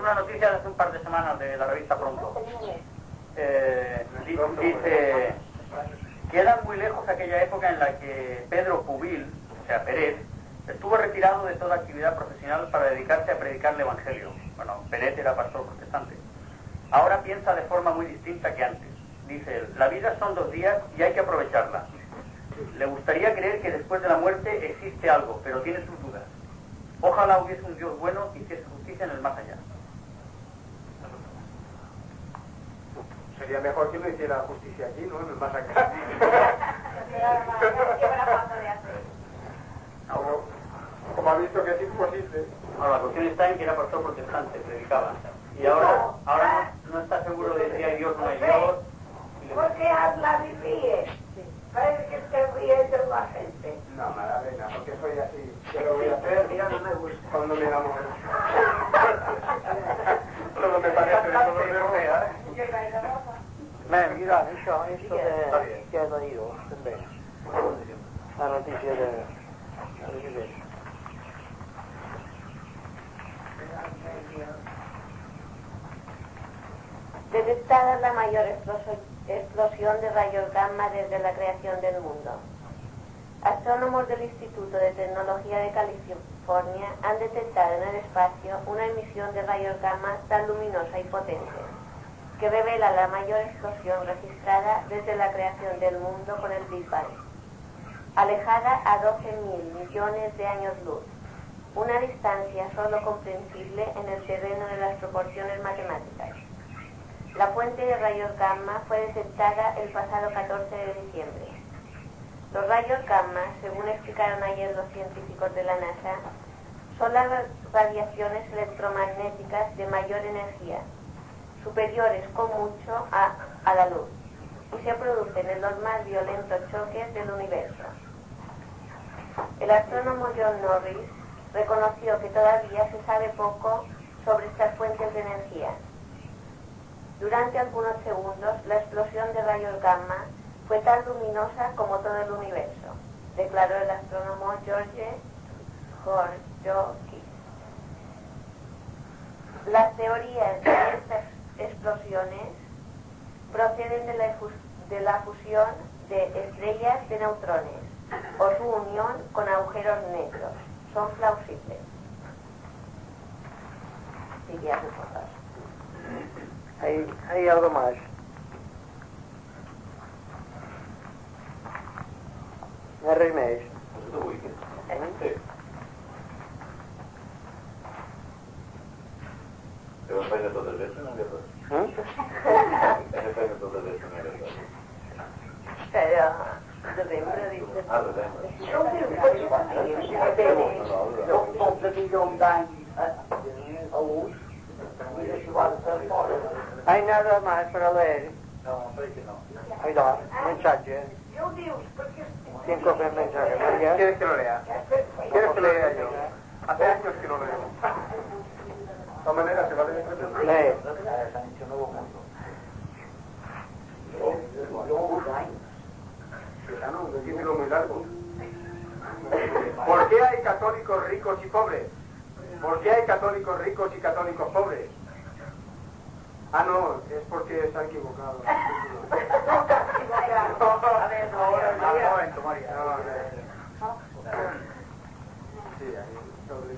una noticia de hace un par de semanas de la revista Pronto. Dice, queda muy lejos aquella época en la que Pedro Pubil, o sea, Pérez, estuvo retirado de toda actividad profesional para dedicarse a predicar el Evangelio. Bueno, Pérez era pastor protestante. Ahora piensa de forma muy distinta que antes. Dice él, la vida son 2 días y hay que aprovecharla. Le gustaría creer que después de la muerte existe algo, pero tiene sus dudas. Ojalá hubiese un Dios bueno y hiciese justicia en el más allá. Sería mejor que lo hiciera justicia aquí, ¿no? En el más acá. Como ha visto que es imposible. Ahora, la cuestión está en que era pastor protestante, predicaba. Y ahora no está seguro de si hay Dios o no hay Dios. ¿Por qué habla y ríe? Parece que te ríes de la gente. No, Madalena, porque soy así. ¿Qué lo voy a hacer? Mira, no me gusta. Cuando me enamoro. Todo me parece, todo me rodea, mira, esto que ha leído también. La noticia de... Detectada la mayor explosión de rayos gamma desde la creación del mundo. Astrónomos del Instituto de Tecnología de California han detectado en el espacio una emisión de rayos gamma tan luminosa y potente que revela la mayor explosión registrada desde la creación del mundo con el Big Bang, alejada a 12.000 millones de años luz, una distancia solo comprensible en el terreno de las proporciones matemáticas. La fuente de rayos gamma fue detectada el pasado 14 de diciembre. Los rayos gamma, según explicaron ayer los científicos de la NASA, son las radiaciones electromagnéticas de mayor energía, superiores con mucho a la luz, y se producen en los más violentos choques del universo. El astrónomo John Norris reconoció que todavía se sabe poco sobre estas fuentes de energía. Durante algunos segundos, la explosión de rayos gamma fue tan luminosa como todo el universo, declaró el astrónomo George Horjokis. Las teorías de estas explosiones proceden de la fusión de estrellas de neutrones o su unión con agujeros negros. Son plausibles. Diría su fotos. Hay algo más. No hay res més. Però feina tot el vespre, no hi ha res. Feina tot el vespre, no hi ha res. Però, desembre, dice. Ah, desembre. Un poble millor d'anys a ús. Hay nada más para leer. No, crec que no. Hay dos mensajes. Jo ho dius, perquè... ¿Quién coge el mensaje? María. ¿Quieres que lo lea? ¿Quieres que lo lea yo? Hace años que no leo. De todas maneras, se va a tener que leer. Lee. Un título muy largo. ¿Por qué hay católicos ricos y pobres? ¿Por qué hay católicos ricos y católicos pobres? Ah, no, es porque se han equivocado. A ver, María. Sí, ahí sobre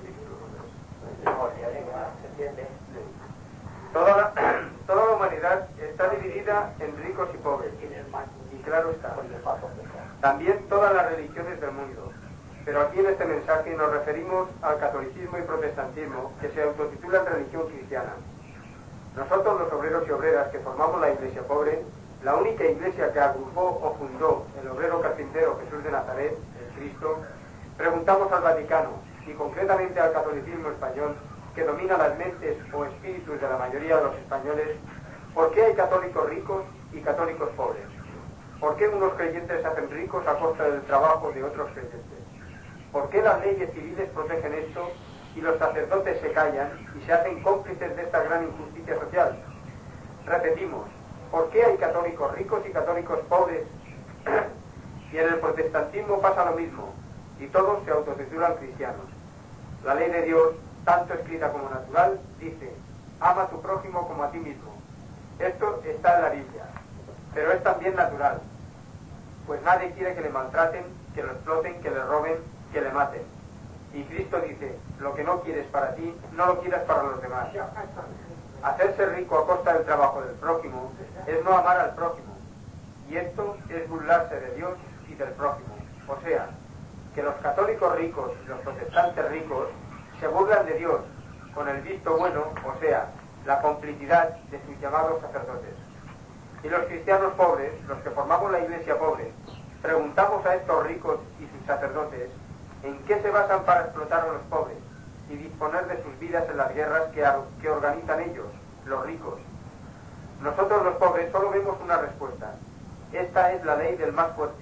toda la humanidad está dividida en ricos y pobres. Y claro está. También todas las religiones del mundo. Pero aquí en este mensaje nos referimos al catolicismo y protestantismo que se autotitulan religión cristiana. Nosotros, los obreros y obreras que formamos la iglesia pobre, la única iglesia que agrupó o fundó el obrero carpintero Jesús de Nazaret, el Cristo, preguntamos al Vaticano y concretamente al catolicismo español, que domina las mentes o espíritus de la mayoría de los españoles, ¿por qué hay católicos ricos y católicos pobres? ¿Por qué unos creyentes se hacen ricos a costa del trabajo de otros creyentes? ¿Por qué las leyes civiles protegen esto y los sacerdotes se callan y se hacen cómplices de esta gran injusticia social? Repetimos, ¿por qué hay católicos ricos y católicos pobres? Y en el protestantismo pasa lo mismo, y todos se autotitulan cristianos. La ley de Dios, tanto escrita como natural, dice: ama a tu prójimo como a ti mismo. Esto está en la Biblia, pero es también natural, pues nadie quiere que le maltraten, que lo exploten, que le roben, que le maten. Y Cristo dice, lo que no quieres para ti, no lo quieras para los demás. Hacerse rico a costa del trabajo del prójimo es no amar al prójimo, y esto es burlarse de Dios y del prójimo. O sea, que los católicos ricos y los protestantes ricos se burlan de Dios con el visto bueno, o sea, la complicidad de sus llamados sacerdotes. Y los cristianos pobres, los que formamos la iglesia pobre, preguntamos a estos ricos y sus sacerdotes en qué se basan para explotar a los pobres y disponer de sus vidas en las guerras que organizan ellos, los ricos. Nosotros los pobres solo vemos una respuesta. Esta es la ley del más fuerte,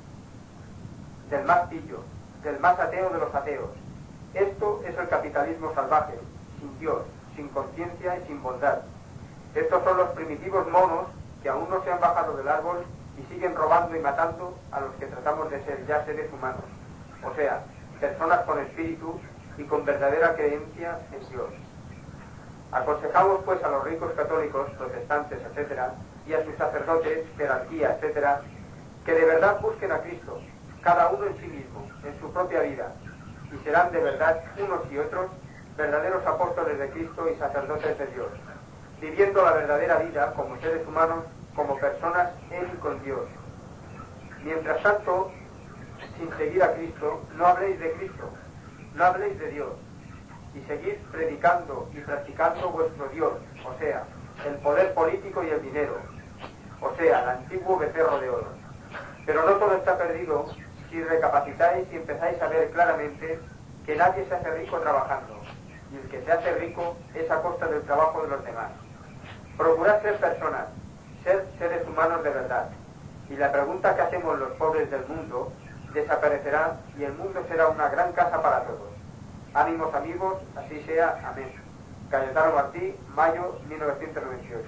del más pillo, del más ateo de los ateos. Esto es el capitalismo salvaje, sin Dios, sin conciencia y sin bondad. Estos son los primitivos monos que aún no se han bajado del árbol y siguen robando y matando a los que tratamos de ser ya seres humanos, o sea, personas con espíritu y con verdadera creencia en Dios. Aconsejamos pues a los ricos católicos, protestantes, etcétera, y a sus sacerdotes, jerarquía, etcétera, que de verdad busquen a Cristo, cada uno en sí mismo, en su propia vida, y serán de verdad unos y otros verdaderos apóstoles de Cristo y sacerdotes de Dios, viviendo la verdadera vida como seres humanos, como personas en y con Dios. Mientras tanto, sin seguir a Cristo, no habléis de Cristo, no habléis de Dios, y seguid predicando y practicando vuestro Dios, o sea, el poder político y el dinero, o sea, el antiguo becerro de oro. Pero no todo está perdido si recapacitáis y empezáis a ver claramente que nadie se hace rico trabajando, y el que se hace rico es a costa del trabajo de los demás. Procurad ser personas, ser seres humanos de verdad, y la pregunta que hacemos los pobres del mundo desaparecerá y el mundo será una gran casa para todos. Ánimos amigos, así sea, amén. Cayetano Martí, mayo 1998.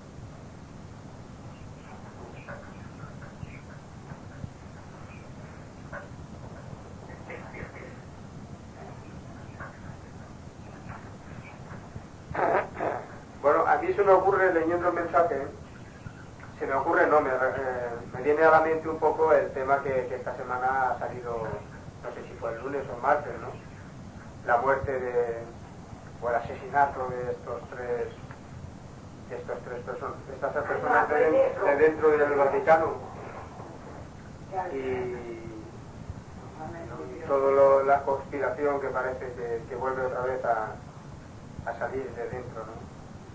Bueno, a mí se me ocurre, leyendo el mensaje, me viene a la mente un poco el tema que esta semana ha salido, no sé si fue el lunes o el martes, ¿no? La muerte o el asesinato de estas tres personas de dentro del Vaticano y toda la conspiración que parece que vuelve otra vez a salir de dentro, ¿no?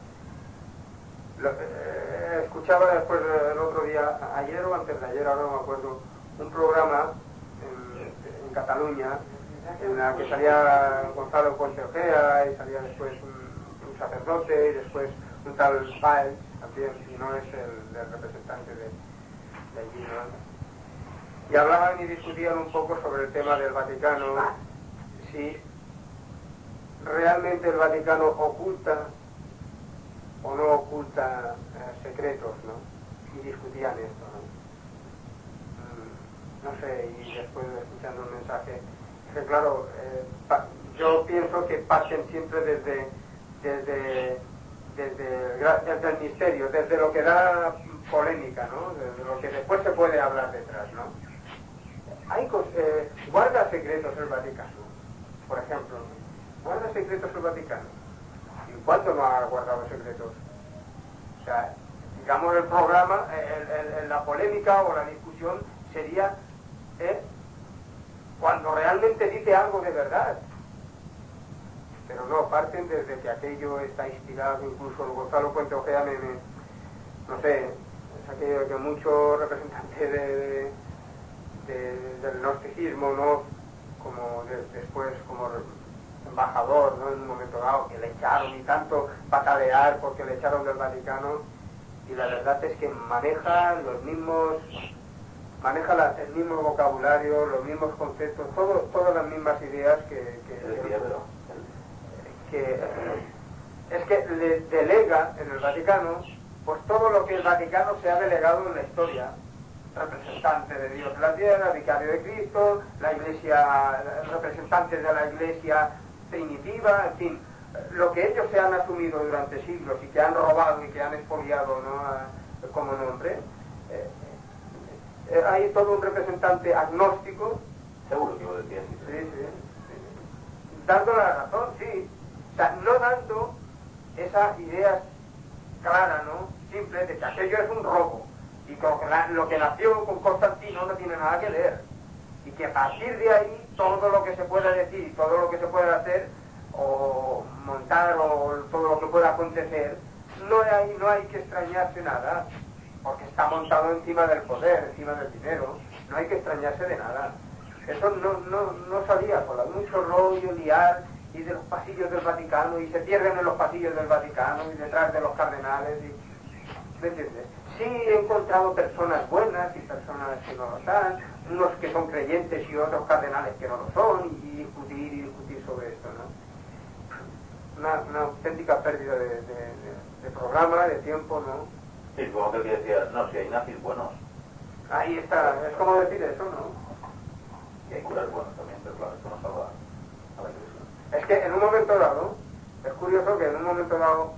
Escuchaba después el otro día, ayer o antes de ayer, ahora no me acuerdo, un programa en Cataluña en la que salía Gonzalo Puente Ojea y salía después un sacerdote y después un tal Páez también, y no es el representante de allí, ¿no? Y hablaban y discutían un poco sobre el tema del Vaticano, si realmente el Vaticano oculta o no oculta secretos, ¿no? Y discutían esto, ¿no? No sé, y después escuchando un mensaje, que claro, yo pienso que parten siempre desde el misterio, desde lo que da polémica, ¿no? Desde lo que después se puede hablar detrás, ¿no? Hay guarda secretos el Vaticano, por ejemplo, guarda secretos el Vaticano. ¿Y cuánto no ha guardado secretos? O sea, digamos el programa, la polémica o la discusión sería cuando realmente dice algo de verdad. Pero no, parten desde que aquello está inspirado, incluso Gonzalo Puente Ojea no sé, es aquello que muchos representantes del gnosticismo, ¿no? Como después como embajador, ¿no? En un momento dado que le echaron y tanto patalear porque le echaron del Vaticano, y la verdad es que maneja el mismo vocabulario, los mismos conceptos, todas las mismas ideas que es que le delega en el Vaticano pues todo lo que el Vaticano se ha delegado en la historia: representante de Dios en la tierra, vicario de Cristo, la iglesia, representantes de la iglesia primitiva, en fin, lo que ellos se han asumido durante siglos y que han robado y que han expoliado, ¿no?, como nombre, hay todo un representante agnóstico. Seguro que lo decía. Sí. Dando la razón, sí. O sea, no dando esa idea clara, ¿no?, simple, de que aquello es un robo y que lo que nació con Constantino no tiene nada que ver, y que a partir de ahí todo lo que se pueda decir, todo lo que se pueda hacer o montar o todo lo que pueda acontecer, no hay que extrañarse nada, porque está montado encima del poder, encima del dinero. No hay que extrañarse de nada. Eso no salía, con mucho rollo, liar, y de los pasillos del Vaticano, y se pierden en los pasillos del Vaticano, y detrás de los cardenales, ¿me entiendes? Sí he encontrado personas buenas y personas que no lo son, unos que son creyentes y otros cardenales que no lo son, y discutir sobre esto, ¿no? Una auténtica pérdida de programa, de tiempo, ¿no? Sí, como que decía, no, si hay nazis buenos. Ahí está, es como decir eso, ¿no? Y hay curas buenos también, pero claro, esto no salva a la iglesia. Es que en un momento dado, es curioso que en un momento dado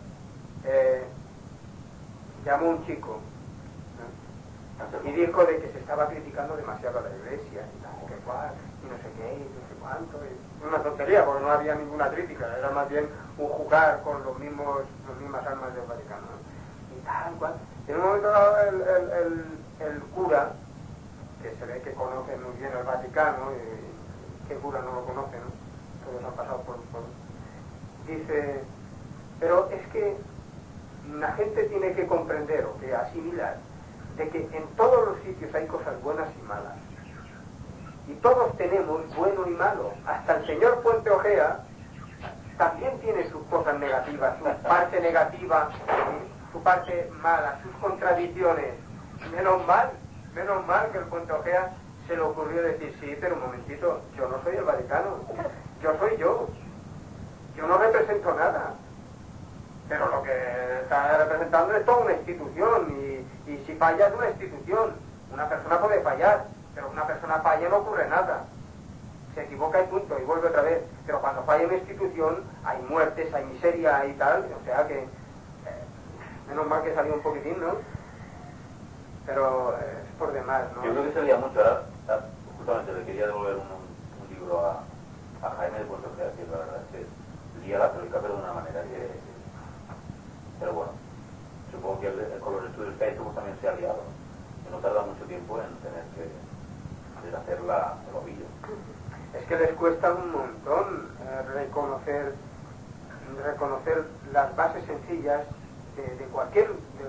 llamó un chico, ¿no?, y dijo de que se estaba criticando demasiado a la iglesia y tal, que cual, y no sé qué, y no sé cuánto, y una tontería, porque no había ninguna crítica, era más bien un jugar con las mismas armas del Vaticano, ¿no? Y tal cual. Y en un momento dado el cura, que se ve que conoce muy bien el Vaticano, y qué cura no lo conoce, ¿no?, todos han pasado por dice, pero es que la gente tiene que comprender o que asimilar de que en todos los sitios hay cosas buenas y malas, y todos tenemos bueno y malo. Hasta el señor Puente Ojea también tiene sus cosas negativas, su parte negativa, su parte mala, sus contradicciones. Menos mal que el Puente Ojea se le ocurrió decir, sí, pero un momentito, yo no soy el Vaticano, yo soy yo no represento nada, pero lo que está representando es toda una institución, y si falla es una institución. Una persona puede fallar, pero una persona falla no ocurre nada, se equivoca y punto, y vuelve otra vez. Pero cuando falla una institución hay muertes, hay miseria y tal, o sea que menos mal que salió un poquitín, ¿no? Pero es por demás, ¿no? Yo creo que se leía mucho. Ahora justamente le quería devolver un libro a Jaime de Puente Ojea, que la verdad es que lía la católica, pero de una manera que... Pero bueno, supongo que con los estudios que ha hecho pues también se ha liado, que no tarda mucho tiempo en tener que deshacer el ovillo. Es que les cuesta un montón reconocer las bases sencillas de cualquier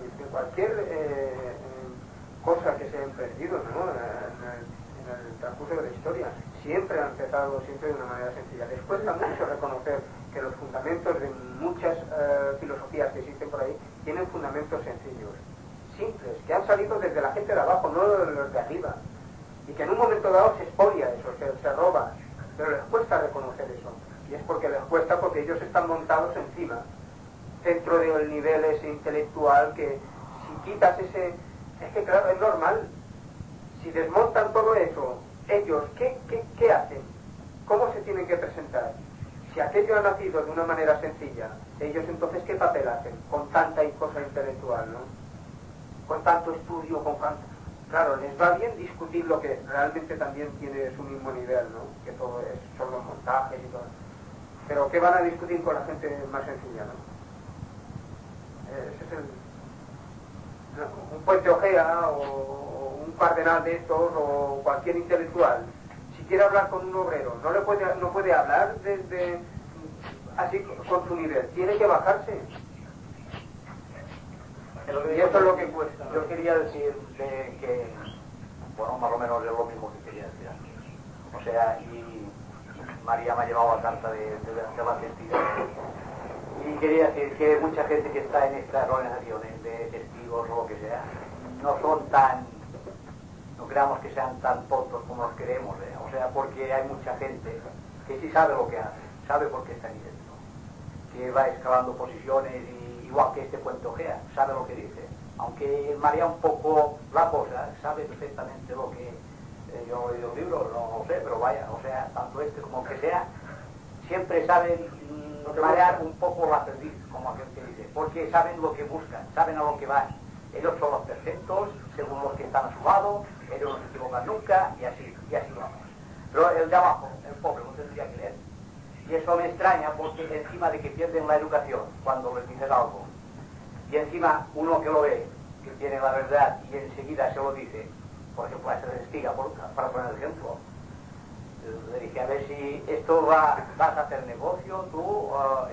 cosa que se ha emprendido, ¿no?, en el transcurso de la historia. Siempre ha empezado de una manera sencilla. Les cuesta mucho reconocer que los fundamentos de muchas filosofías que existen por ahí tienen fundamentos sencillos, simples, que han salido desde la gente de abajo, no de los de arriba, y que en un momento dado se expolia eso, se roba, pero les cuesta reconocer eso, y es porque les cuesta, porque ellos están montados encima, dentro del nivel ese intelectual, que si quitas ese... Es que claro, es normal, si desmontan todo eso, ellos, ¿qué hacen? ¿Cómo se tienen que presentar? Si aquello ha nacido de una manera sencilla, ellos entonces ¿qué papel hacen? Con tanta cosa intelectual, ¿no? Con tanto estudio, Claro, les va bien discutir lo que realmente también tiene su mismo nivel, ¿no? Que todo son los montajes y todo. Pero ¿qué van a discutir con la gente más sencilla, no? Ese es un Puente Ojea o un cardenal de estos o cualquier intelectual. Si quiere hablar con un obrero, no puede hablar desde así con su nivel, tiene que bajarse. Y esto es lo que cuesta. Yo quería decir que, bueno, más o menos es lo mismo que quería decir. O sea, y María me ha llevado la carta de la sentida. Y quería decir que mucha gente que está en estas organizaciones de testigos o lo que sea, no creamos que sean tan tontos como nos queremos, ¿eh? O sea, porque hay mucha gente que sí sabe lo que hace, sabe por qué está ahí dentro, que va escalando posiciones, y igual que este Puente Ojea, sabe lo que dice, aunque marea un poco la cosa, sabe perfectamente lo que yo he leído el libro, no sé, pero vaya, o sea, tanto este como el que sea, siempre saben marear un poco la perdiz, como aquel que dice, porque saben lo que buscan, saben a lo que van. Ellos son los perfectos, según los que están a su lado, ellos no se equivocan nunca, y así vamos. Pero el de abajo, el pobre, no tendría que leer. Y eso me extraña porque encima de que pierden la educación cuando les dices algo, y encima uno que lo ve, que tiene la verdad y enseguida se lo dice, por ejemplo a ese de Estiga, para poner el ejemplo, le dije, a ver si esto vas a hacer negocio tú, o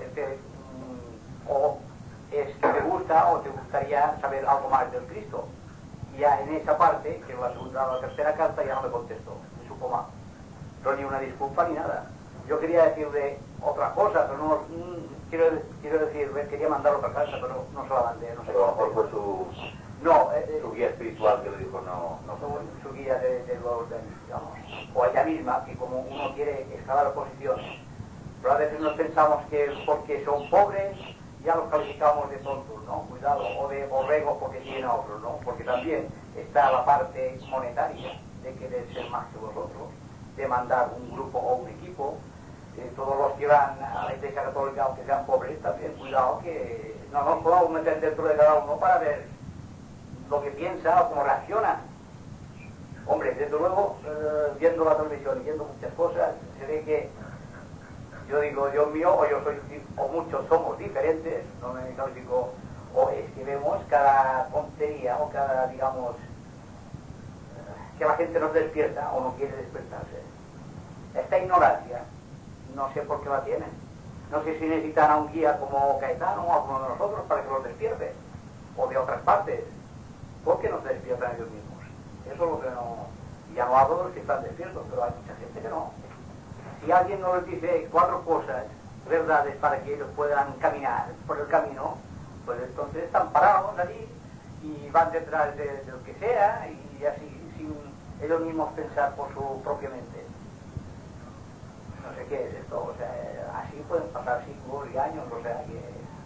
te gusta o te gustaría saber algo más del Cristo. Y ya en esa parte, que en la segunda o la tercera carta ya no me contestó, me supo más. Pero ni una disculpa ni nada. Yo quería decirle otra cosa, pero no quiero decir, quería mandar otra carta, pero no se la mandé, no sé. Pero a lo mejor fue su guía espiritual que le dijo no. Su guía de los digamos, o ella misma, que como uno quiere escalar posiciones, pero a veces nos pensamos que porque son pobres ya los calificamos de tontos, ¿no? Cuidado, o de borregos porque tienen a otros, ¿no? Porque también está la parte monetaria de querer ser más que vosotros, de mandar un grupo o un equipo. Todos los que van a la Iglesia Católica, aunque sean pobres, también cuidado que no nos podamos meter dentro de cada uno para ver lo que piensa o cómo reacciona. Hombre, desde luego, viendo la televisión y viendo muchas cosas, se ve que yo digo, Dios mío, o yo soy, o muchos somos diferentes, no me califico, o es que vemos cada tontería o cada, digamos, que la gente no despierta o no quiere despertarse. Esta ignorancia, no sé por qué la tienen. No sé si necesitan a un guía como Caetano o a alguno de nosotros para que los despierte, o de otras partes. ¿Por qué no se despiertan ellos mismos? Eso es lo que no... Ya no hablo de los que están despiertos, pero hay mucha gente que no. Si alguien no les dice 4 cosas, verdades, para que ellos puedan caminar por el camino, pues entonces están parados allí y van detrás de lo que sea, y así, sin ellos mismos pensar por su propia mente. No sé qué es esto, o sea, así pueden pasar siglos y años, o sea que...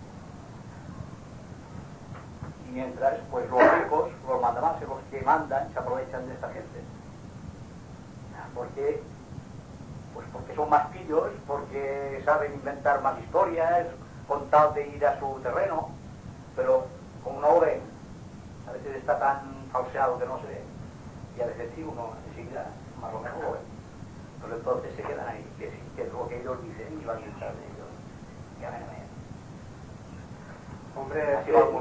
Y mientras, pues los ricos, los mandamases, los que mandan, se aprovechan de esta gente. ¿Por qué? Pues porque son más pillos, porque saben inventar más historias, con tal de ir a su terreno, pero como no lo ven, a veces está tan falseado que no se ve, y a veces sí uno enseguida más o menos lo ve. Pero entonces se quedan ahí, que es lo que ellos dicen y van a estar de ellos. Ya ven. Hombre,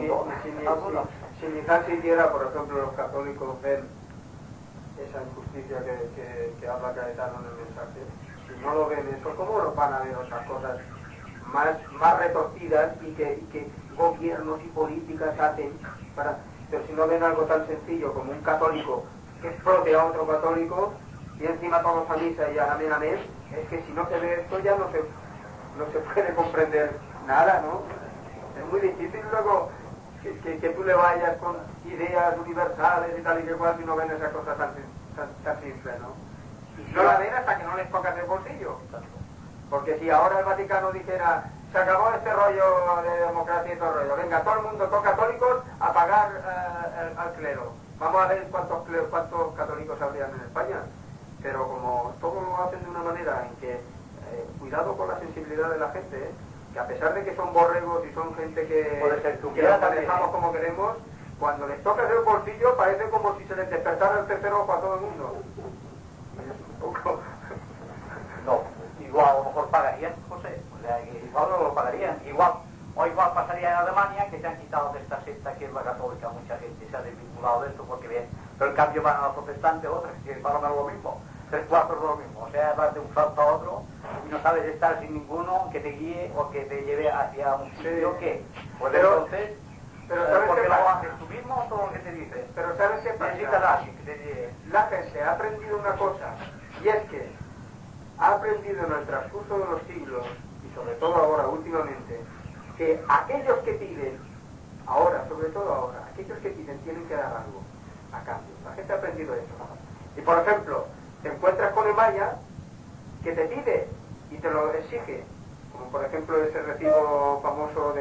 si ni tan siquiera, por ejemplo, los católicos ven esa injusticia que habla Caetano en el mensaje, si no lo ven eso, ¿cómo lo van a ver otras cosas más retorcidas y que gobiernos y políticas hacen para... Pero si no ven algo tan sencillo como un católico que explote a otro católico y encima todos a misa y a amén, es que si no se ve esto ya no se puede comprender nada, ¿no? Es muy difícil luego que tú le vayas con ideas universales y tal y que cual si no ven esa cosa tan simple, ¿no? Y no la ven hasta que no les tocas el bolsillo. Porque si ahora el Vaticano dijera, se acabó este rollo de democracia y todo el rollo, venga, todo el mundo, todos católicos, a pagar al clero. Vamos a ver cuántos católicos habrían en España. Pero como todos lo hacen de una manera en que, cuidado con la sensibilidad de la gente, que a pesar de que son borregos y son gente que los manejamos como queremos, cuando les tocas el bolsillo parece como si se les despertara el tercer ojo a todo el mundo. Es un poco... No, igual a lo mejor pagarían, José, o sea, que igual no lo pagarían, igual pasaría en Alemania, que se han quitado de esta secta que es la católica, mucha gente se ha desvinculado de esto porque bien, pero en cambio van a la protestante, otras que van a lo mismo, 3 cuartos de lo mismo, o sea, vas de un salto a otro y no sabes estar sin ninguno que te guíe o que te lleve hacia un sitio que, pues entonces, ¿sabes porque qué lo pasa? haces tú mismo o todo lo que te dice, Pero ¿sabes qué pasa? necesitas a alguien que te lleve. La gente ha aprendido una cosa, y es que ha aprendido en el transcurso de los siglos, y sobre todo ahora, últimamente, que aquellos que piden, ahora, sobre todo ahora, aquellos que piden tienen que dar algo a cambio. La gente ha aprendido eso. Y por ejemplo, te encuentras con Emaya que te pide y te lo exige, como por ejemplo ese recibo famoso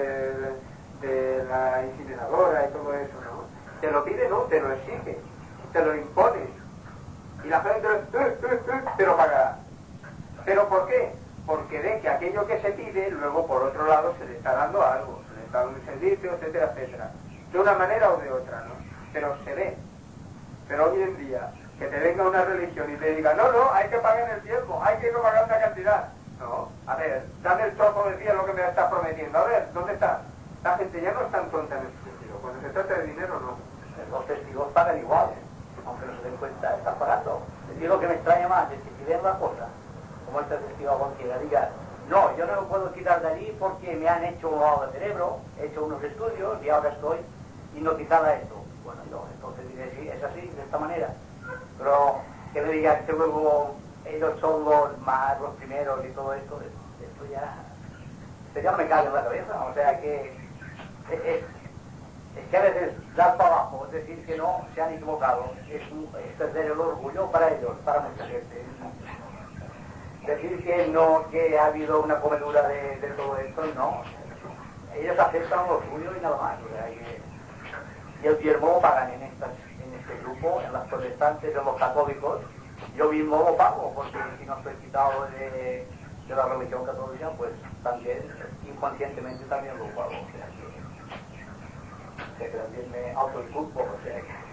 de la incineradora y todo eso, ¿no? Te lo pide, no, te lo exige, te lo impone. Y la gente te lo pagará. ¿Pero por qué? Porque ve que aquello que se pide, luego por otro lado se le está dando algo, se le está dando un servicio, etcétera, etcétera. De una manera o de otra, ¿no? Pero se ve. Pero hoy en día, que te venga una religión y te diga, no, no, hay que pagar en el tiempo, hay que pagar una cantidad. No, a ver, dame el trozo de cielo que me estás prometiendo, a ver, ¿dónde está? La gente ya no es tan tonta en ese sentido, cuando se trata de dinero no. Los testigos pagan igual, aunque no se den cuenta, están pagando. Y lo que me extraña más es que si ven la cosa, como este testigo cualquiera diga, no, yo no lo puedo quitar de allí porque me han hecho un lavado de cerebro, he hecho unos estudios y ahora estoy hipnotizada esto. Bueno, yo entonces diré, sí, es así, de esta manera. Pero que me digan que luego ellos son los primeros y todo esto ya no me cae en la cabeza. O sea que es que a veces dar para abajo, es decir que no, se han equivocado, es perder el orgullo para ellos, para mucha gente. Decir que no, que ha habido una comedura de todo esto, no. Ellos aceptan lo suyo y nada más. O sea que, y el diezmo lo pagan en este grupo, en las protestantes, en los católicos. Yo mismo lo pago, porque si no estoy quitado de la religión católica, pues también, inconscientemente también lo pago. O sea que también me autoinculpo, o sea que...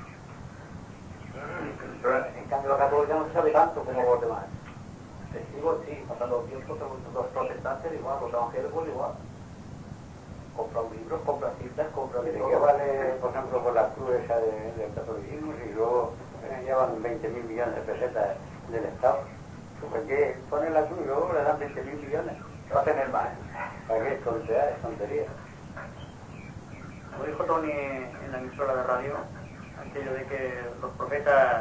Pero en cambio la católica no se sabe tanto como los demás. Testigos sí, pasando el tiempo, los protestantes igual, los evangélicos igual. Compran libros, compran citas, compran... ¿De qué vale, por ejemplo, por la cruz esa del catolicismo si luego llevan 20.000 millones de pesetas del Estado? ¿Por qué ponen la cruz y luego le dan 20.000 millones? Lo hacen el mal. ¿Para qué? Es tontería. Como dijo Tony en la emisora de radio, aquello de que los profetas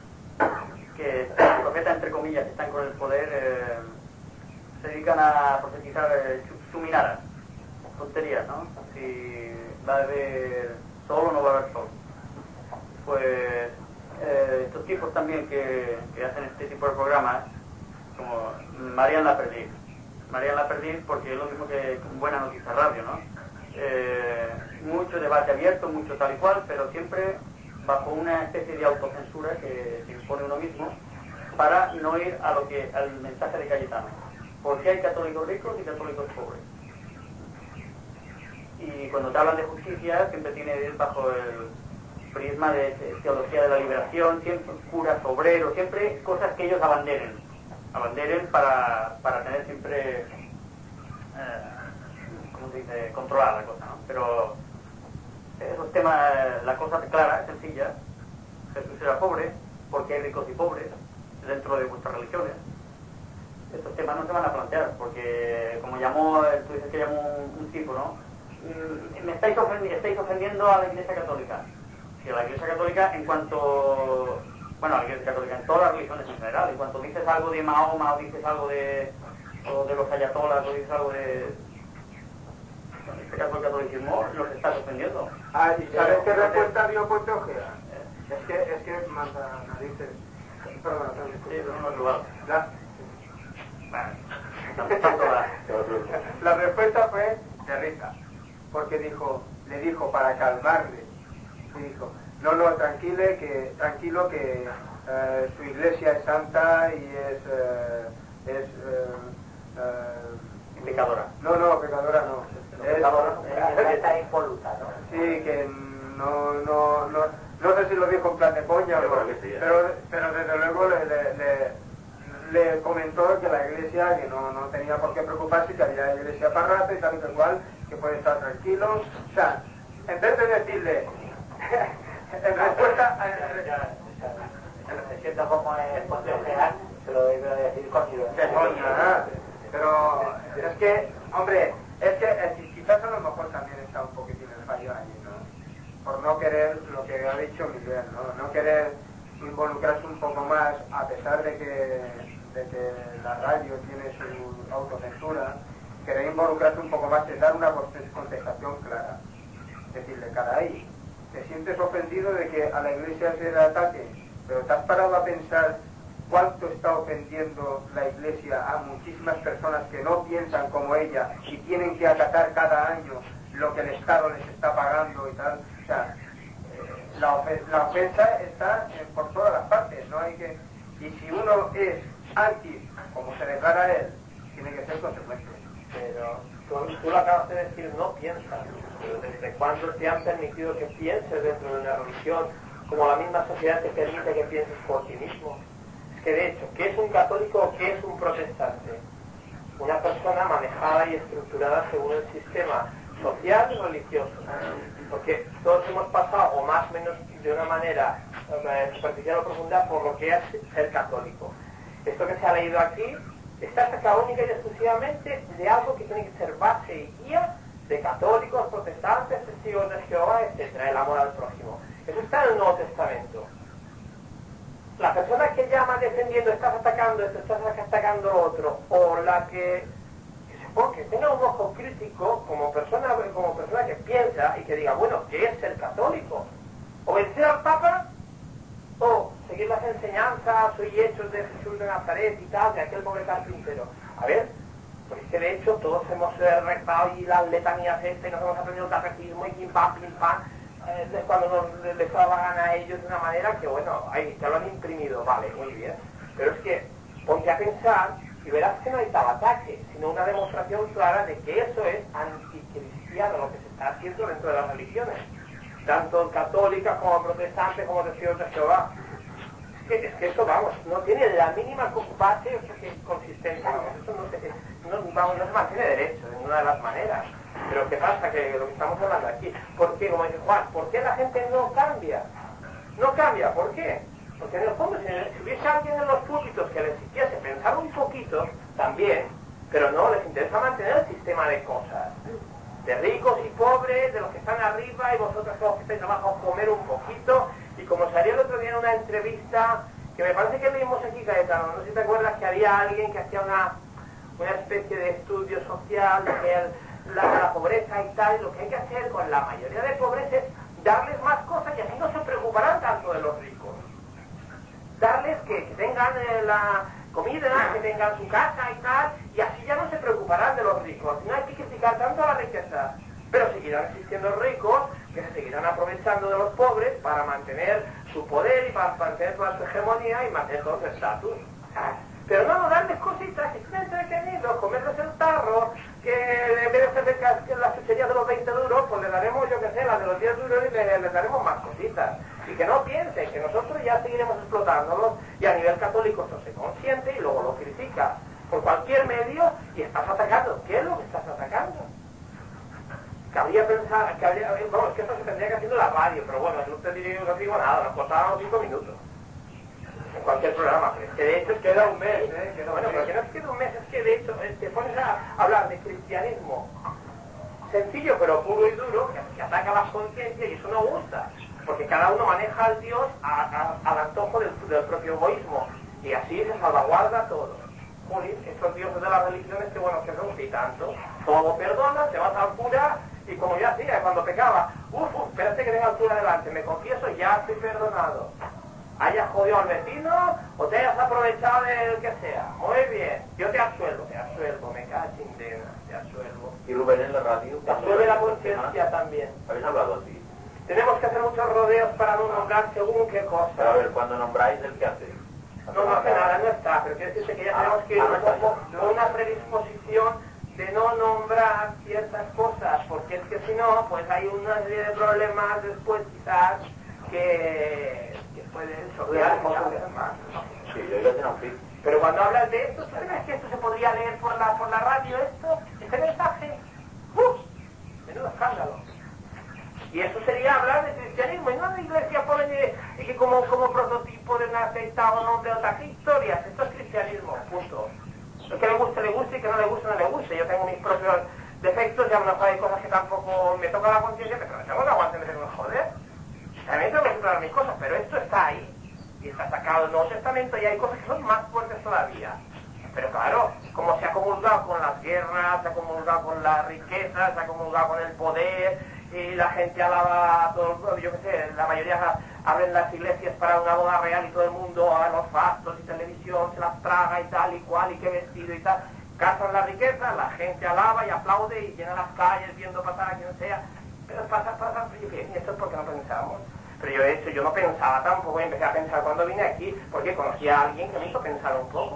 entre comillas que están con el poder se dedican a profetizar chuminadas, tonterías, ¿no? Si va a haber sol o no va a haber sol. Pues estos tipos también que hacen este tipo de programas, como Marían la Perdiz porque es lo mismo que Buena Noticia Radio, ¿no? Mucho debate abierto, mucho tal y cual, pero siempre bajo una especie de autocensura que se impone uno mismo para no ir al mensaje de Cayetano. Porque hay católicos ricos y católicos pobres. Y cuando te hablan de justicia, siempre tiene bajo el prisma de teología de la liberación, siempre curas, obreros, siempre cosas que ellos abanderen para tener siempre, ¿cómo se dice?, controlada la cosa, ¿no? Pero esos temas, la cosa clara, sencilla, Jesús era pobre, porque hay ricos y pobres dentro de vuestras religiones. Estos temas no se van a plantear, porque como tú dices que llamó un tipo, ¿no? Estáis ofendiendo a la Iglesia Católica. Si a la Iglesia Católica, en la Iglesia Católica, en todas las religiones en general, en cuanto dices algo de Mahoma, o dices algo de los ayatolas, o dices algo de... En este caso el catolicismo, los estás ofendiendo. ¿Y sabes qué respuesta dio Puente Ojeda? Es que manda narices. Perdón, sí, no es lugar. La respuesta fue de risa, porque le dijo para calmarle, le dijo, no, tranquilo que su iglesia es santa y es pecadora. No, pecadora no. Está impoluta, ¿no? Sí, que no sé si lo dijo en plan de coña o no, pero desde luego le comentó que la iglesia, que no tenía por qué preocuparse, que había iglesia para rato y tal y cual, que puede estar tranquilo. O sea, en vez de decirle, en respuesta... Se sienta como el Puente Ojeda, se lo debe decir con ironía. Pero es que, hombre, quizás a lo mejor también está un poquitín el fallo ahí, ¿no? Por no querer, lo que ha dicho Miguel, ¿no? No querer involucrarse un poco más, a pesar de que la radio tiene su autocensura, querer involucrarse un poco más es dar una contestación clara. Decirle, caray, te sientes ofendido de que a la iglesia se le ataque, pero ¿te has parado a pensar cuánto está ofendiendo la iglesia a muchísimas personas que no piensan como ella y tienen que acatar cada año lo que el Estado les está pagando y tal? O sea, la ofensa está por todas las partes, no hay que... Y si uno es anti, como se declara él, que tiene que ser consecuente. Pero tú lo acabas de decir, no piensas. Pero ¿desde cuándo te han permitido que pienses dentro de una religión? Como la misma sociedad te permite que pienses por ti mismo. Es que de hecho, ¿qué es un católico o qué es un protestante? Una persona manejada y estructurada según el sistema social y religioso. Porque todos hemos pasado, o más o menos de una manera superficial o profunda, por lo que es ser católico. Esto que se ha leído aquí está sacado única y exclusivamente de algo que tiene que ser base y guía de católicos, protestantes, testigos de Jehová, etc., el amor al prójimo. Eso está en el Nuevo Testamento. La persona que llama defendiendo, estás atacando esto, estás atacando lo otro, o la que tenga un ojo crítico como persona que piensa y que diga, bueno, ¿qué es ser católico? ¿Obedecer al Papa? ¿O seguir las enseñanzas y hechos de Jesús de Nazaret y tal, de aquel pobre carpintero? A ver, porque es que de hecho todos hemos rezado y las letanías y nos hemos aprendido el catecismo y pim pam, cuando les daba gana a ellos de una manera que, bueno, ahí te lo han imprimido, vale, muy bien. Pero es que ponte a pensar y verás que no hay tal ataque, sino una demostración clara de que eso es anticristiano lo que se está haciendo dentro de las religiones, tanto católicas como protestantes como testigos de Jehová. Es que eso, vamos, no tiene la mínima base consistencia, vamos, eso no se mantiene derecho de ninguna de las maneras. Pero ¿qué pasa? Que lo que estamos hablando aquí, ¿por qué, como dice Juan, por qué la gente no cambia? No cambia, ¿por qué? Porque en el fondo, si hubiese alguien en los púlpitos que les hiciese pensar un poquito, también, pero no, les interesa mantener el sistema de cosas. De ricos y pobres, de los que están arriba y vosotros los que estáis abajo, comer un poquito. Y como salió el otro día en una entrevista, que me parece que leímos aquí, Cayetano, no sé si te acuerdas que había alguien que hacía una especie de estudio social de que la pobreza y tal, y lo que hay que hacer con la mayoría de pobres es darles más cosas y así no se preocuparán tanto de los ricos. Darles que tengan la comida, que tengan su casa y tal, y así ya no se preocuparán de los ricos. No hay que criticar tanto la riqueza, pero seguirán existiendo ricos que se seguirán aprovechando de los pobres para mantener su poder y para mantener toda su hegemonía y mantener todo su estatus. Pero no, darles cositas que estén entretenidos, comerles el tarro, que en vez de hacer las chucherías de los 20 duros, pues le daremos, yo que sé, las de los 10 duros y les daremos más cositas. Y que no piensen que nosotros ya seguiremos explotándolos, y a nivel católico eso se consiente y luego lo critica por cualquier medio y estás atacando. ¿Qué es lo que estás atacando? Cabría pensar, bueno, es que eso se tendría que hacer en la radio, pero bueno, no te diría, no digo nada, nos cortábamos 5 minutos. En cualquier programa, pero es que de hecho queda un mes, bueno, pero que no es que queda un mes, es que de hecho te pones a hablar de cristianismo sencillo pero puro y duro, que ataca las conciencias, y eso no gusta, porque cada uno maneja al Dios al antojo del propio egoísmo, y así se salvaguarda todo. Juli, estos dioses de las religiones, que bueno, que son y tanto, todo perdona, te vas al cura, y como yo hacía cuando pecaba, espérate que venga el cura delante, me confieso, ya estoy perdonado. Hayas jodido al vecino o te hayas aprovechado del que sea. Muy bien, yo te absuelvo, me cachindena, te absuelvo. Y Rubén en la radio. Te absuelve la conciencia también. ¿Habéis hablado así? Tenemos que hacer muchos rodeos para no nombrar según qué cosa. Pero a ver, cuando nombráis, ¿el qué hace? No hace nada, no está, pero quiere decirse que ya tenemos que ir un poco con una predisposición de no nombrar ciertas cosas, porque es que si no, pues hay una serie de problemas después quizás que pueden sortear más. Sí, yo iba a tener un fin. Pero cuando hablas de esto, ¿tú crees que esto se podría leer por la radio, este mensaje? Menudo escándalo. Y eso sería hablar de cristianismo, y no de iglesia pobre y que como prototipo de un aceitado nombre de otras historias. Esto es cristianismo, punto. Lo que le guste, y que no le guste. Yo tengo mis propios defectos, y a lo mejor hay cosas que tampoco me toca la conciencia, pero me tengo que aguantar de no joder. También tengo que explorar mis cosas, pero esto está ahí. Y está sacado del Nuevo Testamento, y hay cosas que son más fuertes todavía. Pero claro, como se ha comulgado con las guerras, se ha comulgado con la riqueza, se ha comulgado con el poder, y la gente alaba, todo, yo qué sé, la mayoría abren las iglesias para una boda real y todo el mundo a los fastos y televisión se las traga y tal y cual, y qué vestido y tal. Cazan la riqueza, la gente alaba y aplaude y llena las calles viendo pasar a quien sea. Pero pasa, y esto es porque no pensamos. Pero yo no pensaba tampoco, y empecé a pensar cuando vine aquí, porque conocí a alguien que me hizo pensar un poco.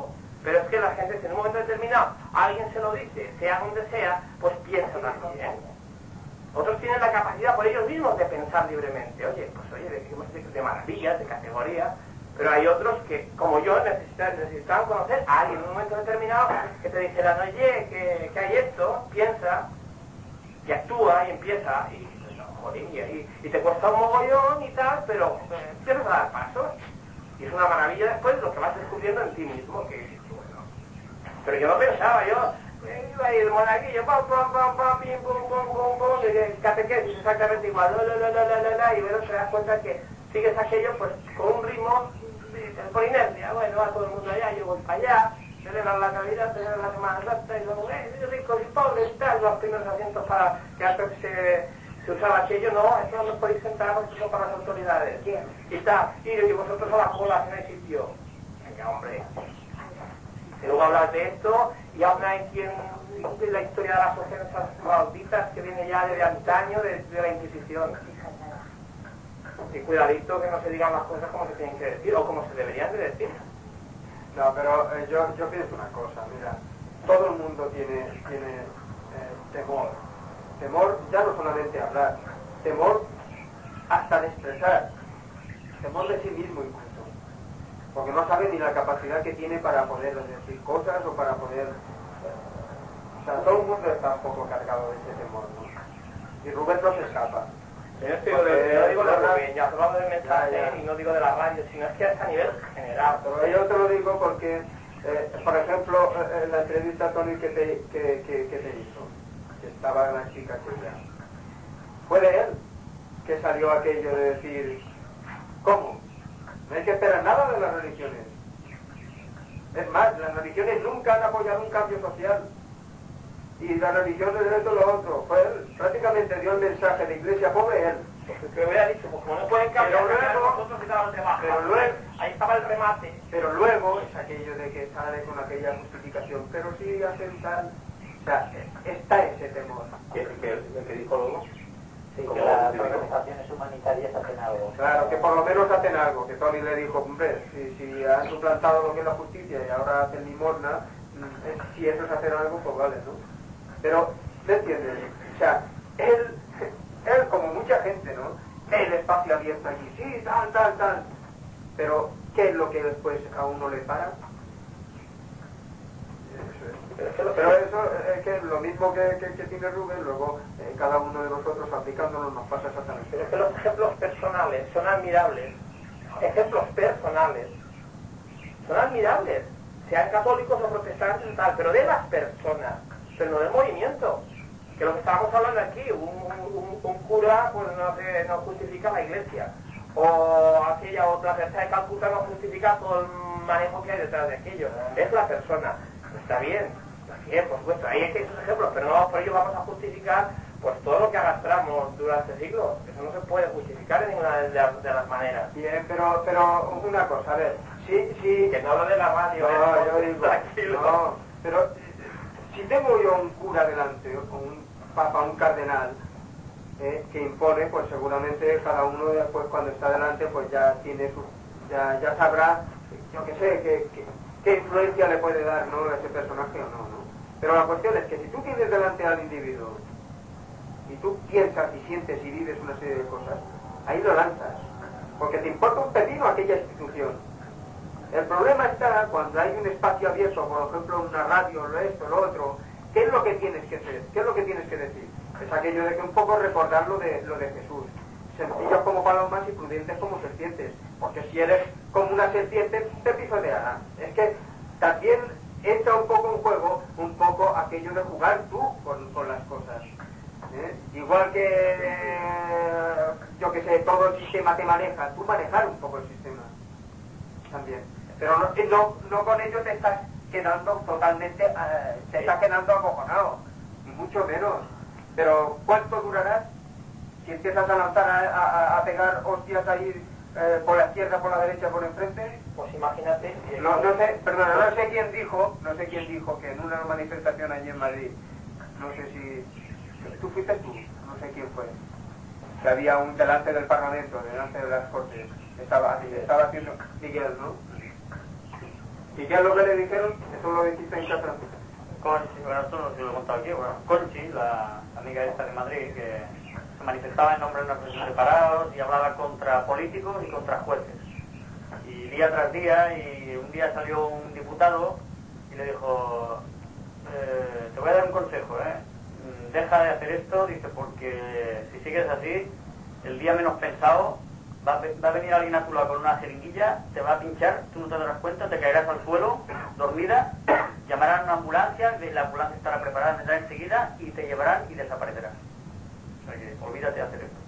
Pero es que la gente, si en un momento determinado alguien se lo dice, sea donde sea, pues piensa también. Otros tienen la capacidad por ellos mismos de pensar libremente. Oye, pues oye, de maravillas, de categorías. Pero hay otros que, como yo, necesitaban conocer a alguien en un momento determinado que te dijeran, oye, que hay esto, piensa, y actúa, y empieza, y te cuesta un mogollón y tal, pero empiezas a dar pasos. Y es una maravilla después lo que vas descubriendo en ti mismo, que bueno. Pero yo no pensaba, yo iba a ir el monaguillo, pim, pum, y catequesis exactamente igual, y luego te das cuenta que sigues aquello pues con un ritmo por inercia. Bueno, va todo el mundo allá, yo voy para allá, celebran la Navidad, celebran la Semana Santa, y luego, ricos y pobres, tal, los primeros asientos para que antes se usaba aquello, no, eso no podéis sentar, esto son para las autoridades. Y está, y vosotros a la cola, si no hay sitio. Venga, hombre. Y luego hablas de esto, y aún hay quien de la historia de las ofensas malditas que viene ya desde antaño, de la Inquisición. Y cuidadito que no se digan las cosas como se tienen que decir, o como se deberían de decir. No, pero yo pienso una cosa, mira, todo el mundo tiene temor. Temor ya no solamente hablar, temor hasta de expresar, temor de sí mismo incluso, porque no sabe ni la capacidad que tiene para poder decir cosas o para poder... O sea, todo el mundo está un poco cargado de ese temor, ¿no? Y Rubén no se escapa. Yo digo de Rubén, ya hablamos del mensaje y no digo de la radio, sino es que es a nivel general. Pero yo te lo digo porque, por ejemplo, en la entrevista, Tony, que te hizo, que estaba la chica aquella, fue de él que salió aquello de decir, ¿cómo? No hay que esperar nada de las religiones. Es más, las religiones nunca han apoyado un cambio social. Y las religiones de esto y lo otro. Fue él, prácticamente dio el mensaje de iglesia pobre él. Pues que hubiera dicho, pues como no pueden cambiar, nosotros quedamos de baja. Pero luego, ahí estaba el remate. Pero luego es aquello de que sale con aquella justificación, pero sí hacen tal. O sea, está ese temor. ¿Qué dijo luego? Sí, que las organizaciones humanitarias hacen algo. Claro, que por lo menos hacen algo. Que Tony le dijo, hombre, si han suplantado lo que es la justicia y ahora hacen limosna, si eso es hacer algo, pues vale, ¿no? Pero, ¿me entiendes? O sea, él como mucha gente, ¿no? El espacio abierto allí, sí, tal. Pero, ¿qué es lo que después a uno le para? Pero eso es que lo mismo que tiene Rubén, luego cada uno de nosotros aplicándolo nos pasa exactamente. Pero es que los ejemplos personales son admirables. Ejemplos personales son admirables. Sean católicos o protestantes y tal, pero de las personas, pero no del movimiento. Que lo que estábamos hablando aquí, un cura pues no justifica la iglesia. O aquella otra Teresa de Calcuta no justifica todo el manejo que hay detrás de aquello. Es la persona. Está bien, por supuesto, ahí hay que esos ejemplos, pero no por ello vamos a justificar pues todo lo que arrastramos durante siglos. Eso no se puede justificar de ninguna de las maneras. Bien, pero una cosa, a ver, sí. Que no hablo de la radio. No, yo digo, tranquilo. No, pero si tengo yo un cura delante, o un papa, un cardenal, que impone, pues seguramente cada uno después cuando está delante, pues ya tiene ya sabrá, yo qué sé, qué influencia le puede dar, ¿no?, a ese personaje o no. Pero la cuestión es que si tú tienes delante al individuo y tú piensas y sientes y vives una serie de cosas, ahí lo lanzas, porque te importa un pepino aquella institución. El problema está cuando hay un espacio abierto, por ejemplo una radio, esto, lo otro. ¿Qué es lo que tienes que hacer? ¿Qué es lo que tienes que decir? Es aquello de que un poco recordar lo de Jesús. Sencillos como palomas y prudentes como serpientes. Porque si eres como una serpiente, te pisoteará. Es que también entra un poco en juego, un poco aquello de jugar tú con las cosas. Igual que, yo que sé, todo el sistema te maneja, tú manejar un poco el sistema. También. Pero no con ello te estás quedando totalmente, te estás quedando acojonado. Ni mucho menos. Pero ¿cuánto durarás? Si empiezas a lanzar, a pegar hostias ahí por la izquierda, por la derecha, por enfrente. Pues imagínate. No sé quién dijo que en una manifestación allí en Madrid, no sé si tú fuiste tú, no sé quién fue, que había un delante del Parlamento, delante de las Cortes, estaba haciendo Miguel, ¿no? ¿Y qué es lo que le dijeron? Eso lo dijiste en casa. Conchi, bueno, esto no se lo he contado aquí, bueno, Conchi, la amiga esta de Madrid, que se manifestaba en nombre de una profesión separados y hablaba contra políticos y contra jueces. Y día tras día, y un día salió un diputado y le dijo, te voy a dar un consejo, deja de hacer esto, dice, porque si sigues así, el día menos pensado, va a venir alguien a tu lado con una jeringuilla, te va a pinchar, tú no te darás cuenta, te caerás al suelo, dormida, llamarán a una ambulancia, la ambulancia estará preparada, vendrá enseguida y te llevarán y desaparecerás. O sea que olvídate de hacer esto.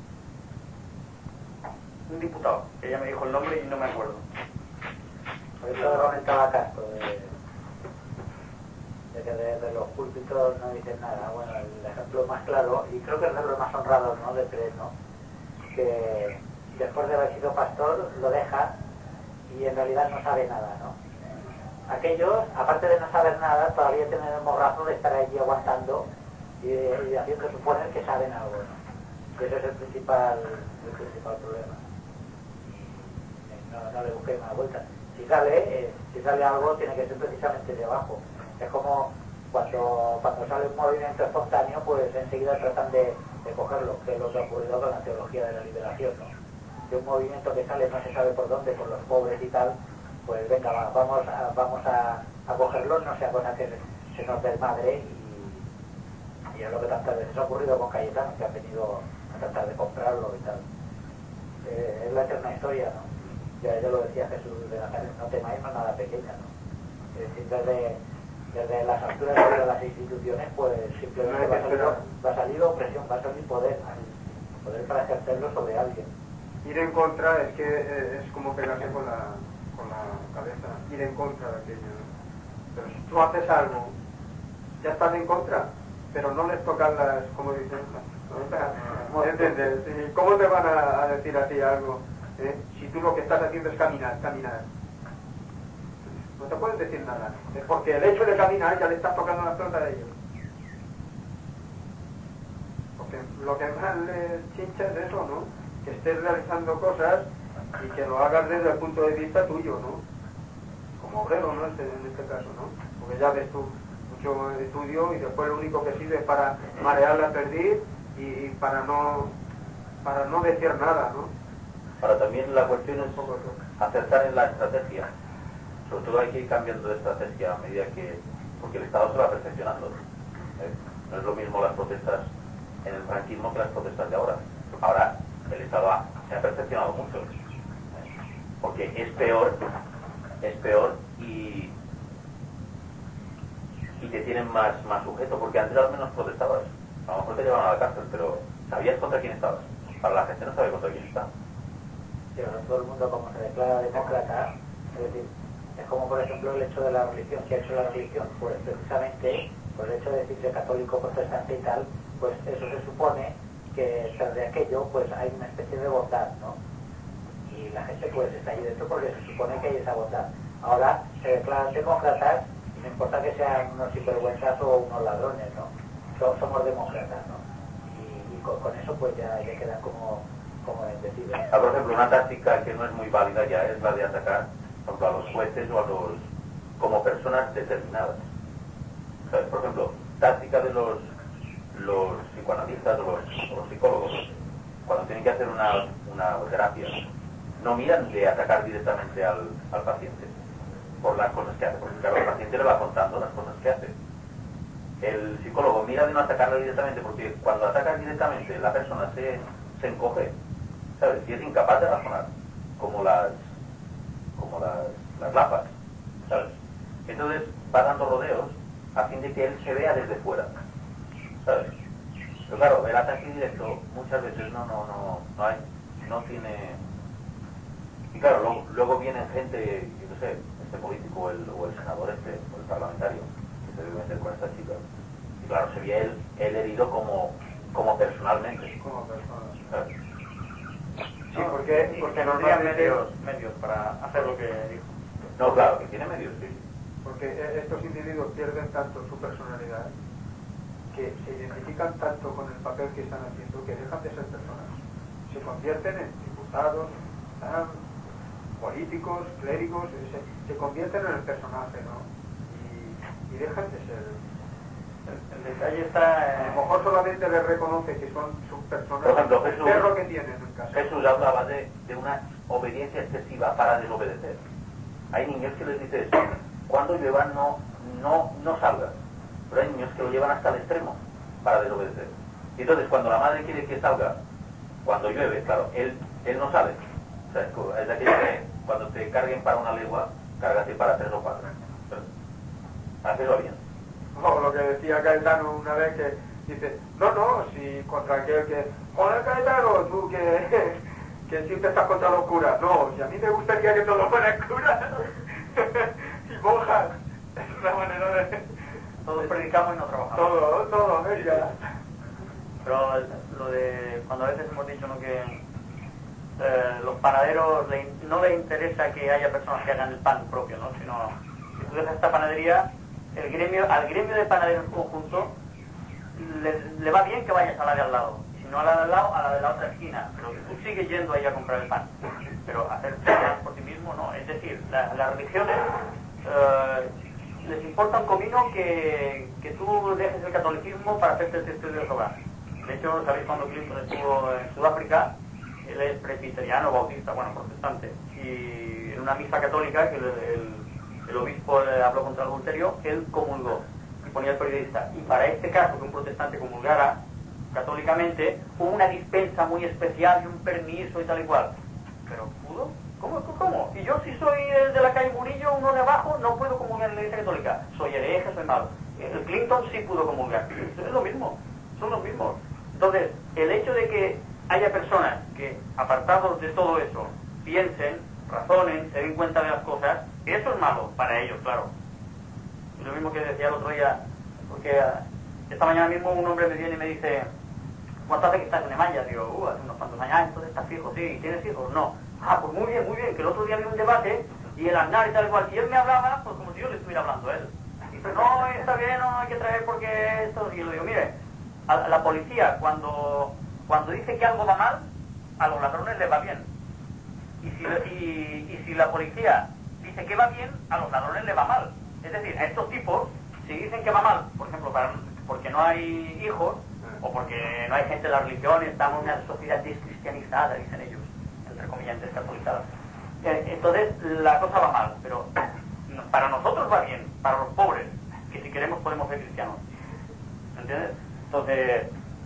Un diputado, que ella me dijo el nombre y no me acuerdo. Por eso comentaba Castro, de que de los púlpitos no dicen nada. Bueno, el ejemplo más claro, y creo que es de los más honrados, ¿no?, de tres, ¿no?, que después de haber sido pastor lo deja y en realidad no sabe nada, ¿no? Aquellos, aparte de no saber nada, todavía tienen el morrazo de estar allí aguantando y haciendo suponer que saben algo, ¿no? Y ese es el principal problema. No le busquéis más vueltas. Si sale algo, tiene que ser precisamente de abajo. Es como cuando sale un movimiento espontáneo, pues enseguida tratan de cogerlo, que es lo que ha ocurrido con la teología de la liberación, ¿no? De un movimiento que sale no se sabe por dónde, por los pobres y tal, pues venga, vamos a cogerlo, no sea cosa que se nos desmadre, y es lo que tantas veces ha ocurrido con Cayetano, que ha venido a tratar de comprarlo y tal. Es la eterna historia, ¿no? Ya lo decía Jesús de Nazaret, no temáis, no nada pequeña, ¿no? Es decir, desde las alturas de las instituciones, pues simplemente va a salir opresión, va a salir poder para ejercerlo sobre alguien. Ir en contra es que es como pegarse con la cabeza, ir en contra de aquello, ¿no? Pero si tú haces algo, ya estás en contra, pero no les tocan las, como dicen, ¿no? ¿Entiendes? ¿Cómo te van a decir a ti algo? Si tú lo que estás haciendo es caminar. No te pueden decir nada. Es porque el hecho de caminar ya le estás tocando la pelota de ellos. Porque lo que más les chincha es eso, ¿no? Que estés realizando cosas y que lo hagas desde el punto de vista tuyo, ¿no? Como obrero, ¿no? En este caso, ¿no? Porque ya ves tú mucho estudio y después lo único que sirve es para marear la perdiz y para no decir nada, ¿no? Ahora también la cuestión es acertar en la estrategia. Sobre todo hay que ir cambiando de estrategia a medida que... porque el Estado se va perfeccionando. No es lo mismo las protestas en el franquismo que las protestas de ahora. Ahora el Estado se ha perfeccionado mucho. Porque es peor y te tienen más sujeto, porque antes al menos protestabas. A lo mejor te llevaban a la cárcel, pero sabías contra quién estabas. Para la gente no sabe contra quién está. Sí, ahora todo el mundo, como se declara demócrata, es decir, es como por ejemplo el hecho de la religión. ¿Qué ha hecho la religión? Pues precisamente por el hecho de decirse católico, protestante y tal, pues eso se supone que tras de aquello pues hay una especie de bondad, ¿no? Y la gente pues está ahí dentro porque se supone que hay esa bondad. Ahora se declaran demócratas y no importa que sean unos sinvergüenzas o unos ladrones, ¿no? Somos demócratas, ¿no? Y con eso pues ya queda como bendecido. Por ejemplo, una táctica que no es muy válida ya es la de atacar, por ejemplo, a los jueces o a los como personas determinadas. ¿Sabes? Por ejemplo, táctica de los psicoanalistas o los psicólogos, cuando tienen que hacer una terapia, no miran de atacar directamente al paciente por las cosas que hace, porque claro, el paciente le va contando las cosas que hace. El psicólogo mira de no atacarle directamente, porque cuando atacas directamente la persona se encoge, ¿sabes? Y es incapaz de razonar, como las lapas, ¿sabes? Entonces va dando rodeos a fin de que él se vea desde fuera, ¿sabes? Pero claro, el ataque directo muchas veces no tiene... Y claro, luego vienen gente, yo no sé, este político o el senador o el parlamentario, que se debe meter con esta chica. Y claro, se ve él herido como personalmente. Como persona. ¿Sabes? Sí, porque no tenía medios para hacer lo que dijo. No, claro, que tiene medios, sí. Porque estos individuos pierden tanto su personalidad que se identifican tanto con el papel que están haciendo que dejan de ser personas. Se convierten en diputados, políticos, clérigos, se convierten en el personaje, ¿no? Y dejan de ser. El detalle está... A lo mejor solamente les reconoce que son sus personas, por ejemplo, el perro que tienen en casa. Jesús hablaba de una obediencia excesiva para desobedecer. Hay niños que les dices, cuando llueva no salgas. Pero hay niños que lo llevan hasta el extremo para desobedecer. Y entonces cuando la madre quiere que salga, cuando llueve, claro, él no sale. O sea, es aquello que cuando te carguen para una legua, cárgate para 3 o 4. Hazlo bien. No, lo que decía Caetano una vez que dice, si contra aquel que, joder Caetano, tú que siempre estás contra los curas. No, si a mí me gustaría que todos fueran curas y monjas. Es una manera de... Todos predicamos y no trabajamos. Todo, venga. Pero lo de cuando a veces hemos dicho, ¿no?, que los panaderos no les interesa que haya personas que hagan el pan propio, ¿no? Sino si tú dejas esta panadería, al gremio de panaderos conjunto le va bien que vayas a la de al lado, y si no a la de al lado, a la de la otra esquina, pero tú sigues yendo ahí a comprar el pan. Pero hacer pan por ti mismo no. Es decir, las religiones les importa un comino que tú dejes el catolicismo para hacerte el testigo de Jehová. De hecho, ¿sabéis cuando Clinton estuvo en Sudáfrica? Él es presbiteriano, bautista, protestante. Y en una misa católica que el obispo le habló contra el adulterio, él comulgó. Y ponía el periodista. Y para este caso, que un protestante comulgara católicamente, hubo una dispensa muy especial y un permiso y tal y cual. ¿Pero pudo? ¿Cómo? Y yo, si soy de la calle Murillo, uno de abajo, no puedo comulgar en la iglesia católica. Soy hereje, soy malo. El Clinton sí pudo comulgar. Es lo mismo. Son los mismos. Entonces, el hecho de que haya personas que, apartados de todo eso, piensen, razonen, se den cuenta de las cosas, eso es malo para ellos, claro. Es lo mismo que decía el otro día, porque esta mañana mismo un hombre me viene y me dice, ¿cuánto hace que estás en Nemanja? Digo, hace unos cuantos años. Entonces estás fijo, sí. ¿Tienes hijos? No. Pues muy bien, que el otro día había un debate y el Aznar y tal cual, y él me hablaba pues como si yo le estuviera hablando a él. Y dice, no, está bien, no hay que traer porque esto. Y yo le digo, mire, a la policía cuando dice que algo va mal, a los ladrones les va bien. Y si la policía dice que va bien, a los ladrones les va mal. Es decir, a estos tipos, si dicen que va mal, por ejemplo, porque no hay hijos, o porque no hay gente de la religión, estamos en una sociedad descristianizada, dicen ellos, entre comillas, descatolizada. Entonces, la cosa va mal, pero para nosotros va bien, para los pobres, que si queremos podemos ser cristianos. ¿Entiendes? Entonces,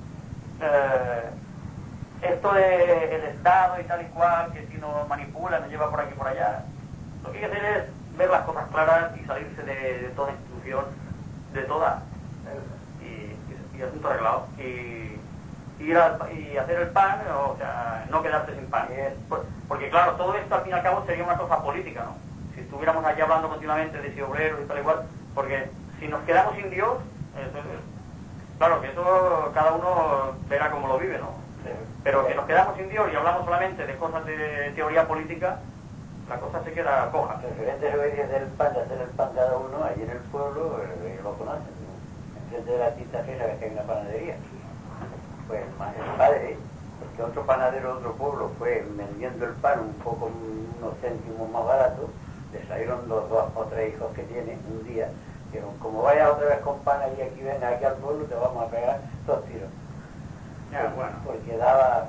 esto del Estado y tal y cual, que si nos manipula, nos lleva por aquí y por allá, lo que hay que hacer es ver las cosas claras y salirse de toda institución, de toda, y asunto arreglado, y ir y hacer el pan, o sea, no quedarse sin pan. Porque claro, todo esto al fin y al cabo sería una cosa política, ¿no? Si estuviéramos allí hablando continuamente de si obreros y tal y cual, porque si nos quedamos sin Dios, claro que eso cada uno verá cómo lo vive, ¿no? Pero si nos quedamos sin Dios y hablamos solamente de cosas de teoría política, la cosa se queda coja. Diferentes obediencias del pan, de hacer el pan cada uno, allí en el pueblo, ellos lo conocen, ¿no? Enfrente de la tinta fija que hay en la panadería. Pues más el padre, porque otro panadero de otro pueblo fue vendiendo el pan un poco, unos céntimos más barato, le salieron los 2 o 3 hijos que tiene un día, dijeron, como vayas otra vez con pan y aquí ven aquí al pueblo, te vamos a pegar 2 tiros. Porque daba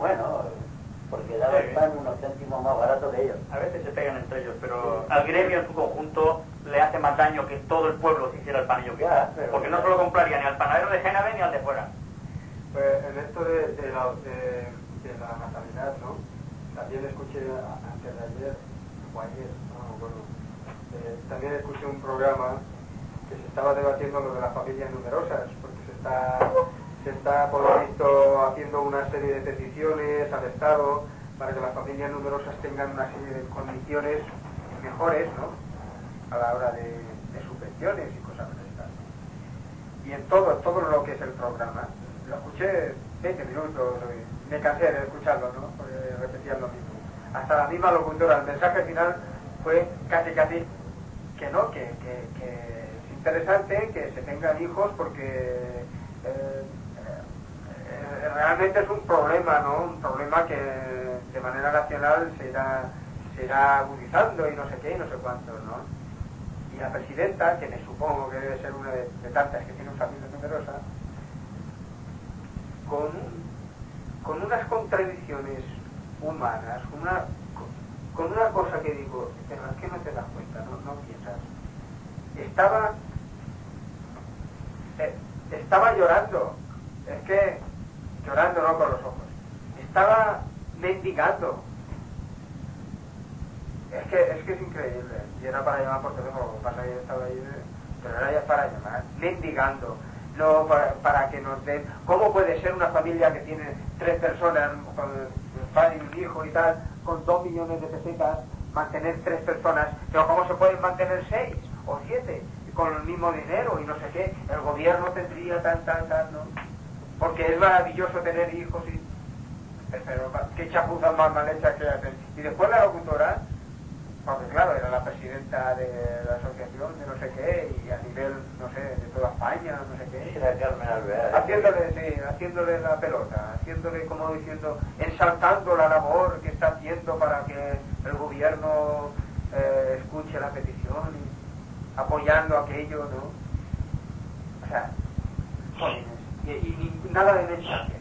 el pan unos céntimos más barato que ellos. A veces se pegan entre ellos, pero al gremio en su conjunto le hace más daño que todo el pueblo se hiciera el pan y yo porque no se lo compraría ni al panadero de Génave ni al de fuera. Pues en esto de la natalidad, ¿no? También escuché antes de ayer, o ayer, no me acuerdo, también escuché un programa que se estaba debatiendo lo de las familias numerosas, porque se está por lo visto haciendo una serie de peticiones al Estado para que las familias numerosas tengan una serie de condiciones mejores, ¿no? A la hora de subvenciones y cosas de estas. Y en todo lo que es el programa, lo escuché 20 minutos, me cansé de escucharlo, ¿no? Porque repetían lo mismo. Hasta la misma locutora, el mensaje final fue casi que no, que es interesante que se tengan hijos porque realmente es un problema, ¿no? Un problema que de manera nacional se se irá agudizando y no sé qué y no sé cuánto, ¿no? Y la presidenta, que me supongo que debe ser una de tantas que tienen familias numerosas, con unas contradicciones humanas, con una cosa que digo, pero es que no te das cuenta, no piensas. Estaba llorando, es que llorando no con los ojos, estaba mendigando. Es que es increíble. Y era para llamar por teléfono, lo que pasa es que yo estaba ahí, pero era ya para llamar, mendigando. No para que nos den. ¿Cómo puede ser una familia que tiene 3 personas, con el padre y un hijo y tal, con 2 millones de pesetas, mantener 3 personas? Pero ¿cómo se pueden mantener 6 o 7 con el mismo dinero y no sé qué? El gobierno tendría tal, ¿no? Porque es maravilloso tener hijos y... Pero qué chapuzas más mal hechas que hacen. Y después la locutora, porque claro, era la presidenta de la asociación de no sé qué, y a nivel, no sé, de toda España, no sé qué. Era Carmen Alvear. Haciéndole la pelota, haciéndole, como diciendo, ensaltando la labor que está haciendo para que el gobierno escuche la petición, y apoyando aquello, ¿no? O sea, jóvenes, y nada de mensaje.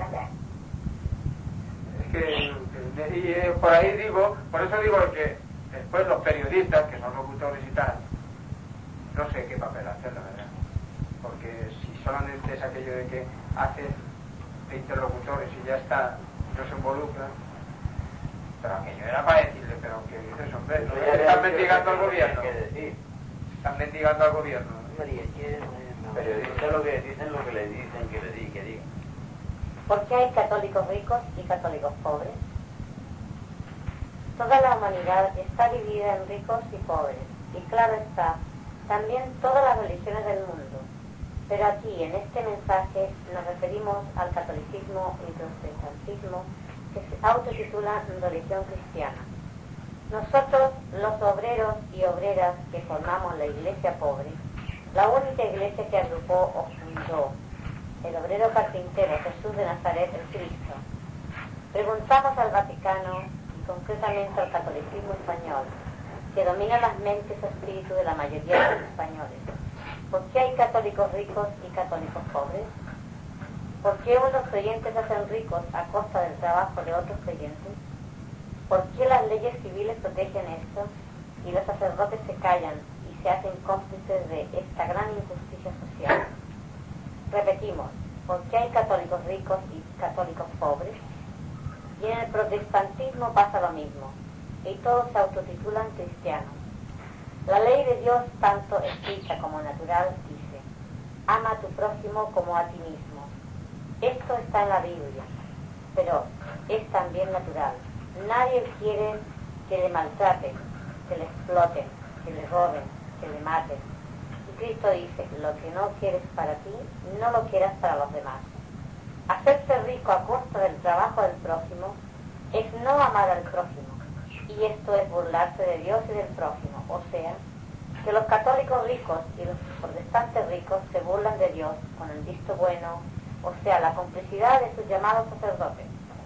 Es que, por ahí digo, por eso digo que después los periodistas, que son locutores y tal, no sé qué papel hacer, la verdad. Porque si solamente es aquello de que haces de interlocutores y ya está, no se involucran. Pero aquello era para decirle, pero que dices, hombre, no están mendigando al gobierno. Están mendigando al gobierno. Pero dicen lo que le dicen que digan. ¿Por qué hay católicos ricos y católicos pobres? Toda la humanidad está dividida en ricos y pobres, y claro está, también todas las religiones del mundo. Pero aquí, en este mensaje, nos referimos al catolicismo y protestantismo, que se autotitulan religión cristiana. Nosotros, los obreros y obreras que formamos la iglesia pobre, la única iglesia que agrupó o fundó el obrero carpintero Jesús de Nazaret, el Cristo, preguntamos al Vaticano, concretamente al catolicismo español, que domina las mentes y espíritu de la mayoría de los españoles. ¿Por qué hay católicos ricos y católicos pobres? ¿Por qué unos creyentes se hacen ricos a costa del trabajo de otros creyentes? ¿Por qué las leyes civiles protegen esto y los sacerdotes se callan y se hacen cómplices de esta gran injusticia social? Repetimos, ¿por qué hay católicos ricos y católicos pobres? Y en el protestantismo pasa lo mismo, y todos se autotitulan cristianos. La ley de Dios, tanto escrita como natural, dice: ama a tu prójimo como a ti mismo. Esto está en la Biblia, pero es también natural. Nadie quiere que le maltraten, que le exploten, que le roben, que le maten. Y Cristo dice: lo que no quieres para ti, no lo quieras para los demás. Hacerse rico a costa del trabajo del prójimo es no amar al prójimo, y esto es burlarse de Dios y del prójimo. O sea, que los católicos ricos y los protestantes ricos se burlan de Dios con el visto bueno, o sea, la complicidad de sus llamados sacerdotes.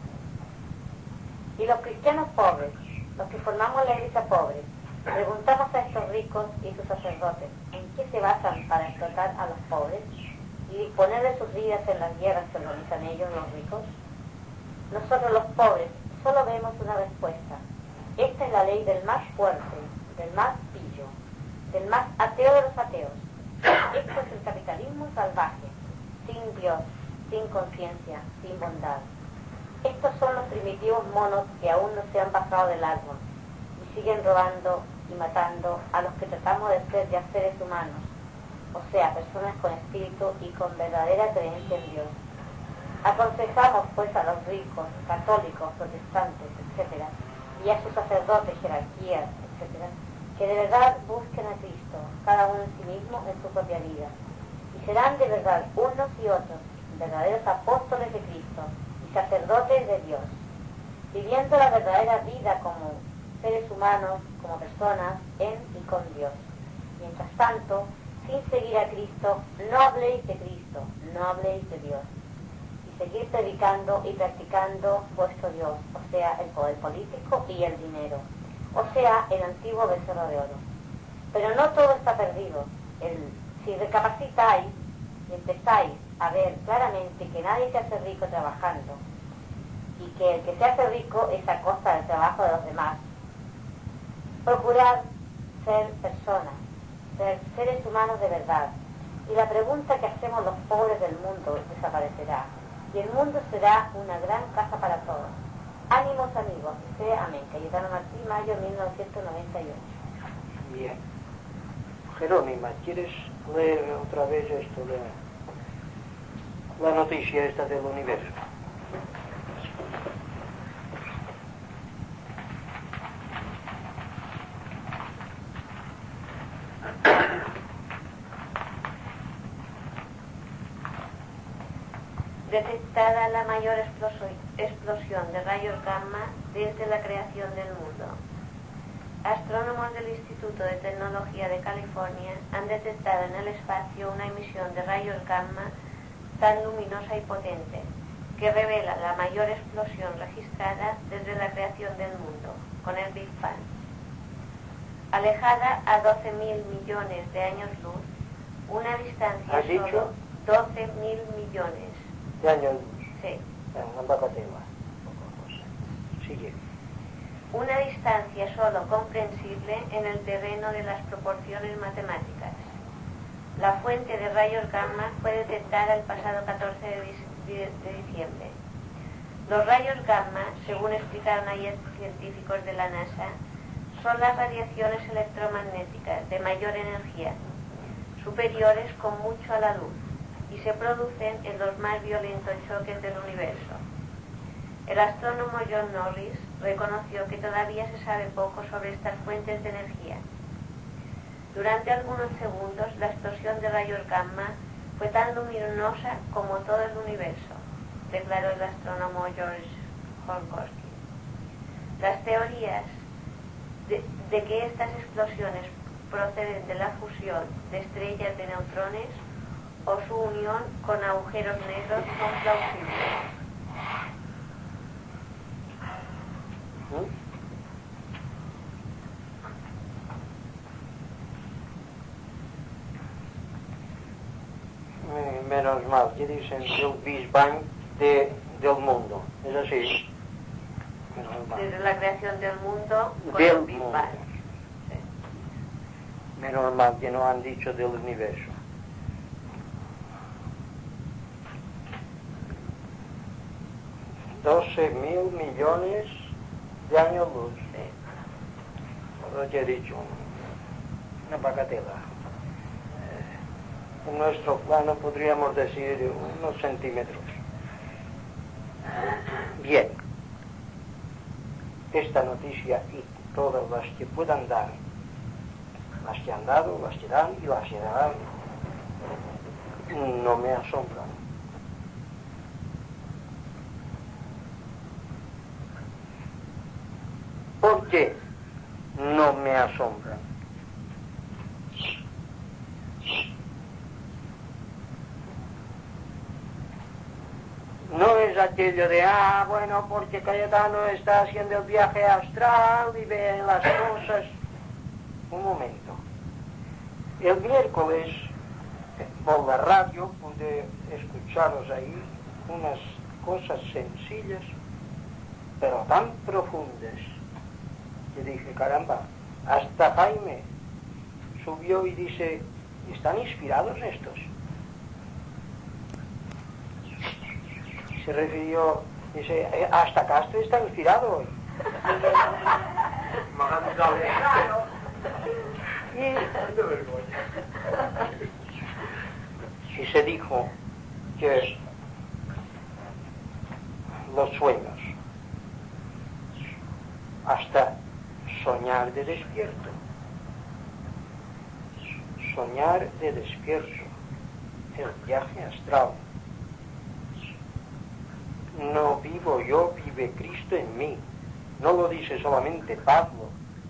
Y los cristianos pobres, los que formamos la iglesia pobre, preguntamos a estos ricos y sus sacerdotes en qué se basan para explotar a los pobres y disponer de sus vidas en las guerras que organizan ellos, los ricos. Nosotros los pobres solo vemos una respuesta. Esta es la ley del más fuerte, del más pillo, del más ateo de los ateos. Esto es el capitalismo salvaje, sin Dios, sin conciencia, sin bondad. Estos son los primitivos monos que aún no se han bajado del árbol y siguen robando y matando a los que tratamos de ser ya seres humanos, o sea, personas con espíritu y con verdadera creencia en Dios. Aconsejamos pues a los ricos, católicos, protestantes, etc., y a sus sacerdotes, jerarquías, etc., que de verdad busquen a Cristo, cada uno en sí mismo en su propia vida, y serán de verdad unos y otros verdaderos apóstoles de Cristo y sacerdotes de Dios, viviendo la verdadera vida como seres humanos, como personas, en y con Dios. Mientras tanto, sin seguir a Cristo, no habléis de Cristo, no habléis de Dios, y seguir predicando y practicando vuestro Dios, o sea, el poder político y el dinero. o sea, el antiguo becerro de oro. Pero no todo está perdido. Si recapacitáis y empezáis a ver claramente que nadie se hace rico trabajando y que el que se hace rico es a costa del trabajo de los demás, procurad ser personas, ser seres humanos de verdad, y la pregunta que hacemos los pobres del mundo desaparecerá, y el mundo será una gran casa para todos. Ánimos, amigos, sea amén. Cayetano Martí, mayo 1998. Bien. Jerónima, ¿quieres leer otra vez esto de la noticia esta del universo? Detectada la mayor explosión de rayos gamma desde la creación del mundo. Astrónomos del Instituto de Tecnología de California han detectado en el espacio una emisión de rayos gamma tan luminosa y potente que revela la mayor explosión registrada desde la creación del mundo, con el Big Bang. Alejada a 12.000 millones de años luz, una distancia ¿Has dicho? 12.000 millones de años luz. Sí. Sigue. Una distancia solo comprensible en el terreno de las proporciones matemáticas. La fuente de rayos gamma fue detectada el pasado 14 de diciembre. Los rayos gamma, según explicaron ayer científicos de la NASA, son las radiaciones electromagnéticas de mayor energía, superiores con mucho a la luz, y se producen en los más violentos choques del universo. El astrónomo John Norris reconoció que todavía se sabe poco sobre estas fuentes de energía. Durante algunos segundos, la explosión de rayos gamma fue tan luminosa como todo el universo, declaró el astrónomo George Holkowski. Las teorías de que estas explosiones proceden de la fusión de estrellas de neutrones o su unión con agujeros negros son plausibles. Menos mal, que dicen del Big Bang del mundo. ¿Es así? Menos mal. Desde la creación del mundo con Del el Big mundo. Bang. Sí. Menos mal que no han dicho del universo. $12.000 millones de años luz. Lo que he dicho, una bagatela. En nuestro plano podríamos decir unos centímetros. Bien. Esta noticia y todas las que puedan dar, las que han dado, las que dan y las que darán, no me asombran. ¿Por qué no me asombran? No es aquello de, bueno, porque Cayetano está haciendo el viaje astral y ve las cosas. Un momento. El miércoles, por la radio, pude escucharos ahí unas cosas sencillas, pero tan profundas, que dije, caramba, hasta Jaime subió y dice, ¿están inspirados estos? Se refirió, dice, hasta Castro está inspirado hoy. Y se dijo que los sueños, hasta soñar de despierto, el viaje astral. No vivo yo, vive Cristo en mí. No lo dice solamente Pablo.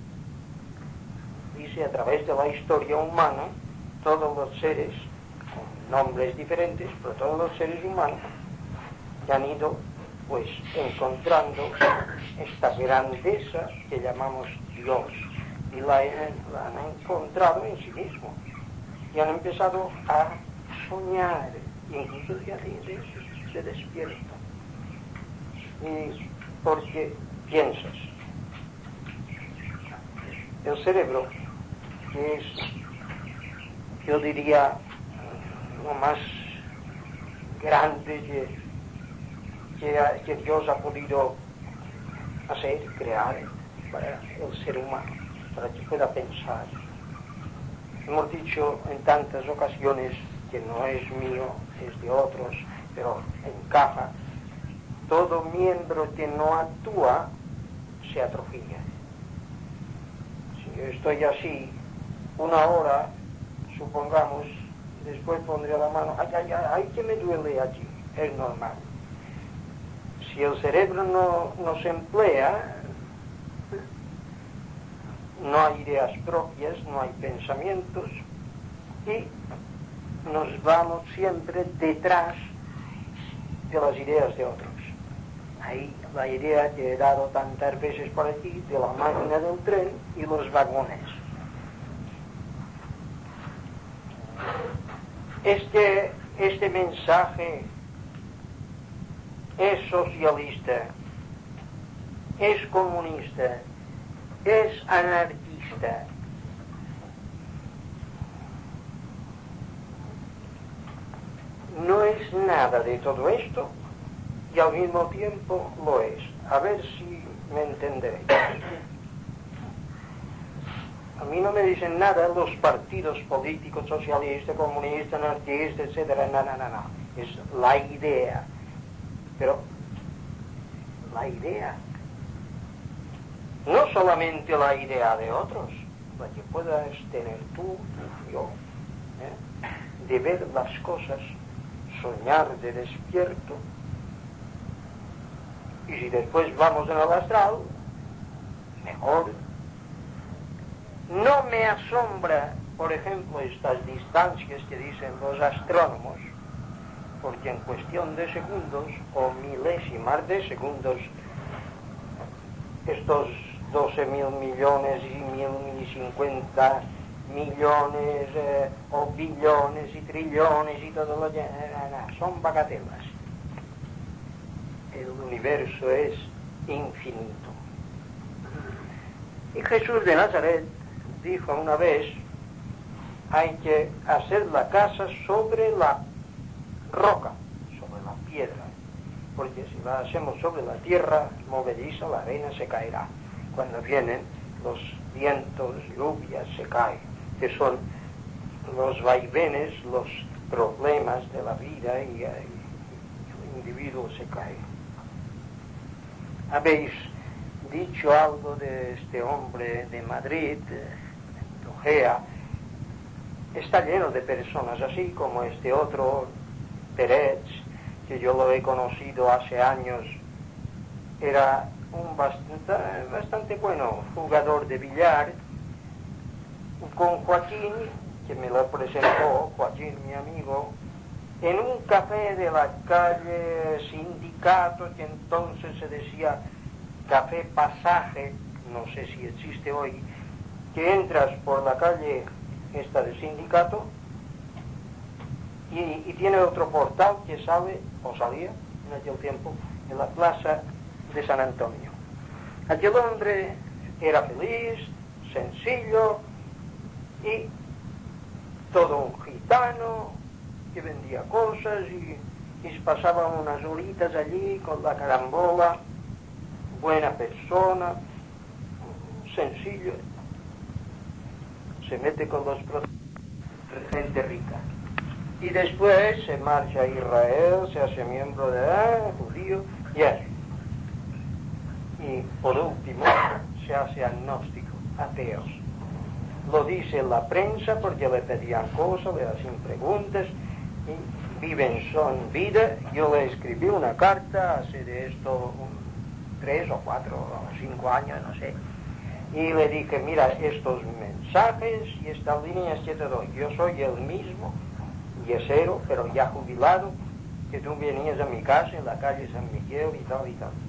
Dice a través de la historia humana, todos los seres, con nombres diferentes, pero todos los seres humanos que han ido pues encontrando esta grandeza que llamamos Dios, y la han encontrado en sí mismo, y han empezado a soñar, incluso ya de despierto. Y porque piensas, el cerebro es, yo diría, lo más grande que Dios ha podido hacer, crear para el ser humano, para que pueda pensar. Hemos dicho en tantas ocasiones que no es mío, es de otros, pero encaja. Todo miembro que no actúa se atrofia. Si yo estoy así una hora, supongamos, después pondré la mano, ay, que me duele allí, es normal. Si el cerebro no se emplea, no hay ideas propias, no hay pensamientos, y nos vamos siempre detrás de las ideas de otros. Ahí la idea que he dado tantas veces por aquí, de la máquina del tren y los vagones. Este mensaje es socialista, es comunista, es anarquista. No es nada de todo esto y al mismo tiempo lo es. A ver si me entenderéis. A mí no me dicen nada los partidos políticos, socialistas, comunistas, anarquistas, etcétera, no. Es la idea. Pero la idea, no solamente la idea de otros, la que puedas tener tú, yo, de ver las cosas, soñar de despierto, y si después vamos en el astral, mejor. No me asombra, por ejemplo, estas distancias que dicen los astrónomos, porque en cuestión de segundos o milésimas de segundos, estos 12.000 millones y 1.050 millones o billones y trillones y todo lo que son bagatelas. El universo es infinito. Y Jesús de Nazaret dijo una vez, hay que hacer la casa sobre la roca, sobre la piedra, porque si la hacemos sobre la tierra movediza, la arena se caerá. Cuando vienen los vientos, lluvias, se cae, que son los vaivenes, los problemas de la vida, y el individuo se cae. Habéis dicho algo de este hombre de Madrid, Ojea. Está lleno de personas así como este otro Pérez, que yo lo he conocido hace años. Era un bastante bueno jugador de billar. Con Joaquín, que me lo presentó, Joaquín, mi amigo, en un café de la calle Sindicato, que entonces se decía Café Pasaje, no sé si existe hoy, que entras por la calle esta de Sindicato y tiene otro portal que sale, o salía en aquel tiempo, en la plaza de San Antonio. Aquel hombre era feliz, sencillo y todo un gitano que vendía cosas y pasaba unas horitas allí con la carambola, buena persona, sencillo. Se mete con los gente rica. Y después se marcha a Israel, se hace miembro de judío, y así. Y por último, se hace agnóstico, ateos. Lo dice la prensa porque le pedían cosas, le hacían preguntas, y viven son vida. Yo le escribí una carta hace de esto 3 o 4 o 5 años, no sé. Y le dije, mira, estos mensajes y estas líneas que te doy, yo soy el mismo, yesero, pero ya jubilado, que tú venías a mi casa en la calle San Miguel y tal y tal.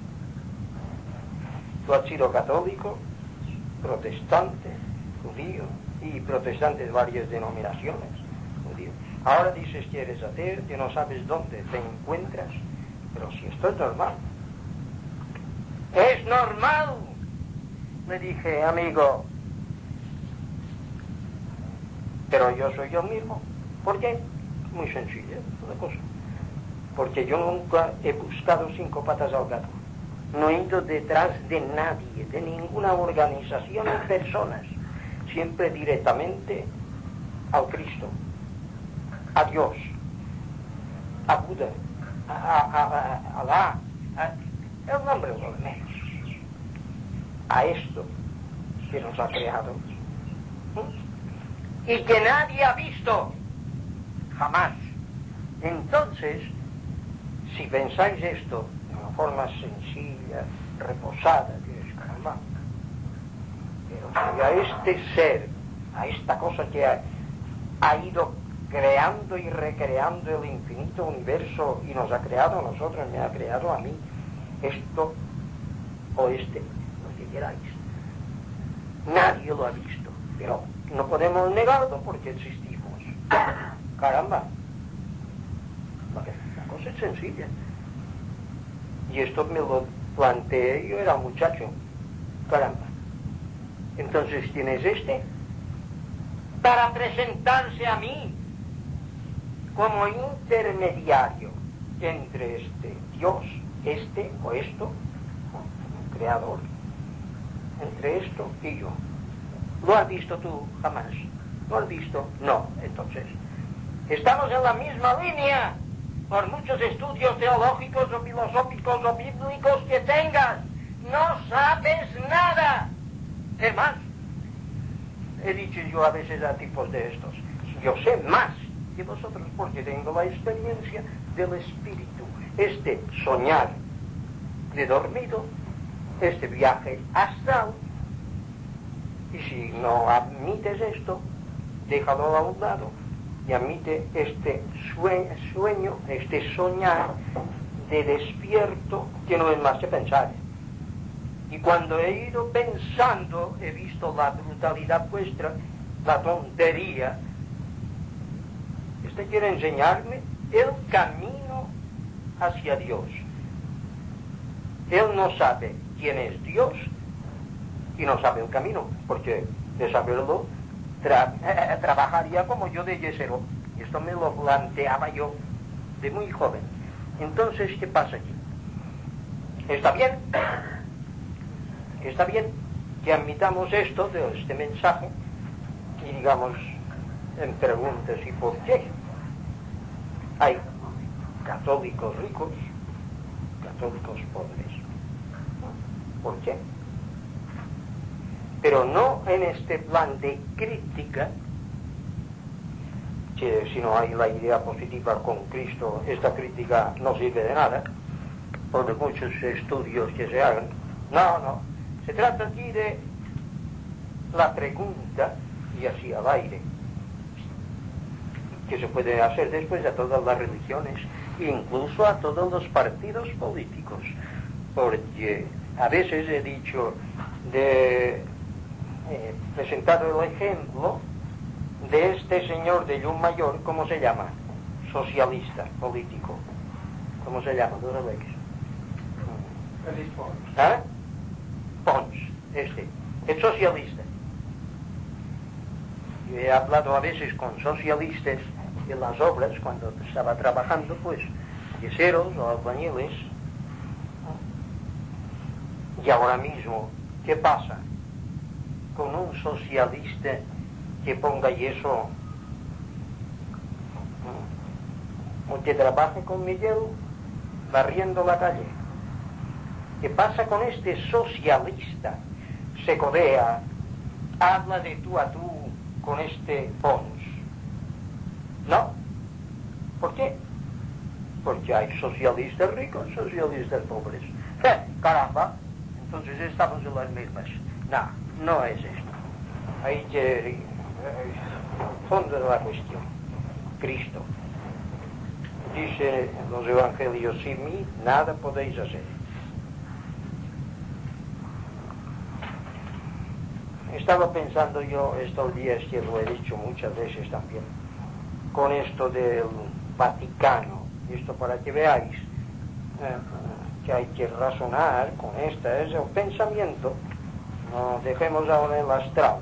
Tú has sido católico, protestante, judío y protestante de varias denominaciones, judío. Ahora dices quieres hacer, que no sabes dónde te encuentras, pero si esto es normal. ¡Es normal! Le dije, amigo, pero yo soy yo mismo. ¿Por qué? Muy sencilla la cosa. Porque yo nunca he buscado 5 patas al gato. No he ido detrás de nadie, de ninguna organización ni personas. Siempre directamente al Cristo, a Dios, a Buda, a Alá, el nombre de los menos, a esto que nos ha creado y que nadie ha visto jamás. Entonces, si pensáis esto de una forma sencilla, reposada, diréis, caramba, pero si a este ser, a esta cosa que ha ido creando y recreando el infinito universo y nos ha creado a nosotros, me ha creado a mí, esto o lo que queráis, nadie lo ha visto, pero no podemos negarlo porque existimos. Caramba, la cosa es sencilla. Y esto me lo planteé, yo era muchacho. Caramba. Entonces, ¿quién es este? Para presentarse a mí como intermediario entre este Dios, este o esto, creador, entre esto y yo. ¿Lo has visto tú jamás? ¿Lo has visto? No. Entonces, estamos en la misma línea. Por muchos estudios teológicos o filosóficos o bíblicos que tengas, no sabes nada. Es más, he dicho yo a veces a tipos de estos, yo sé más que vosotros porque tengo la experiencia del espíritu. Este soñar de dormido, este viaje astral. Y si no admites esto, déjalo a un lado y admite este sueño, este soñar de despierto que no es más que pensar. Y cuando he ido pensando, he visto la brutalidad vuestra, la tontería. Este quiere enseñarme el camino hacia Dios. Él no sabe quién es Dios y no sabe el camino, porque de saberlo trabajaría como yo de yesero. Y esto me lo planteaba yo de muy joven. Entonces, ¿qué pasa aquí? Está bien que admitamos esto de este mensaje y digamos en preguntas y por qué. Hay católicos ricos, católicos pobres. ¿Por qué? Pero no en este plan de crítica, que si no hay la idea positiva con Cristo, esta crítica no sirve de nada, por muchos estudios que se hagan. No, se trata aquí de la pregunta, y así al aire, que se puede hacer después a todas las religiones, incluso a todos los partidos políticos, porque a veces he dicho presentado el ejemplo de este señor de Llummayor, ¿cómo se llama? Socialista político. ¿Cómo se llama? Félix Pons. ¿Ah? Pons, es socialista. Yo he hablado a veces con socialistas en las obras, cuando estaba trabajando, pues, yeseros o albañiles. Y ahora mismo, ¿qué pasa con un socialista que ponga yeso o que trabaje con Miguel barriendo la calle? ¿Qué pasa con este socialista? Se codea, habla de tú a tú con este Pons. ¿No? ¿Por qué? Porque hay socialistas ricos, socialistas pobres. Caramba, entonces estamos en las mismas. No es esto. Hay que fondo de la cuestión. Cristo. dice en los evangelios, sin mí nada podéis hacer. Estaba pensando yo estos días, que lo he dicho muchas veces también, con esto del Vaticano, esto para que veáis que hay que razonar con esta, es el pensamiento, no dejemos ahora el astral.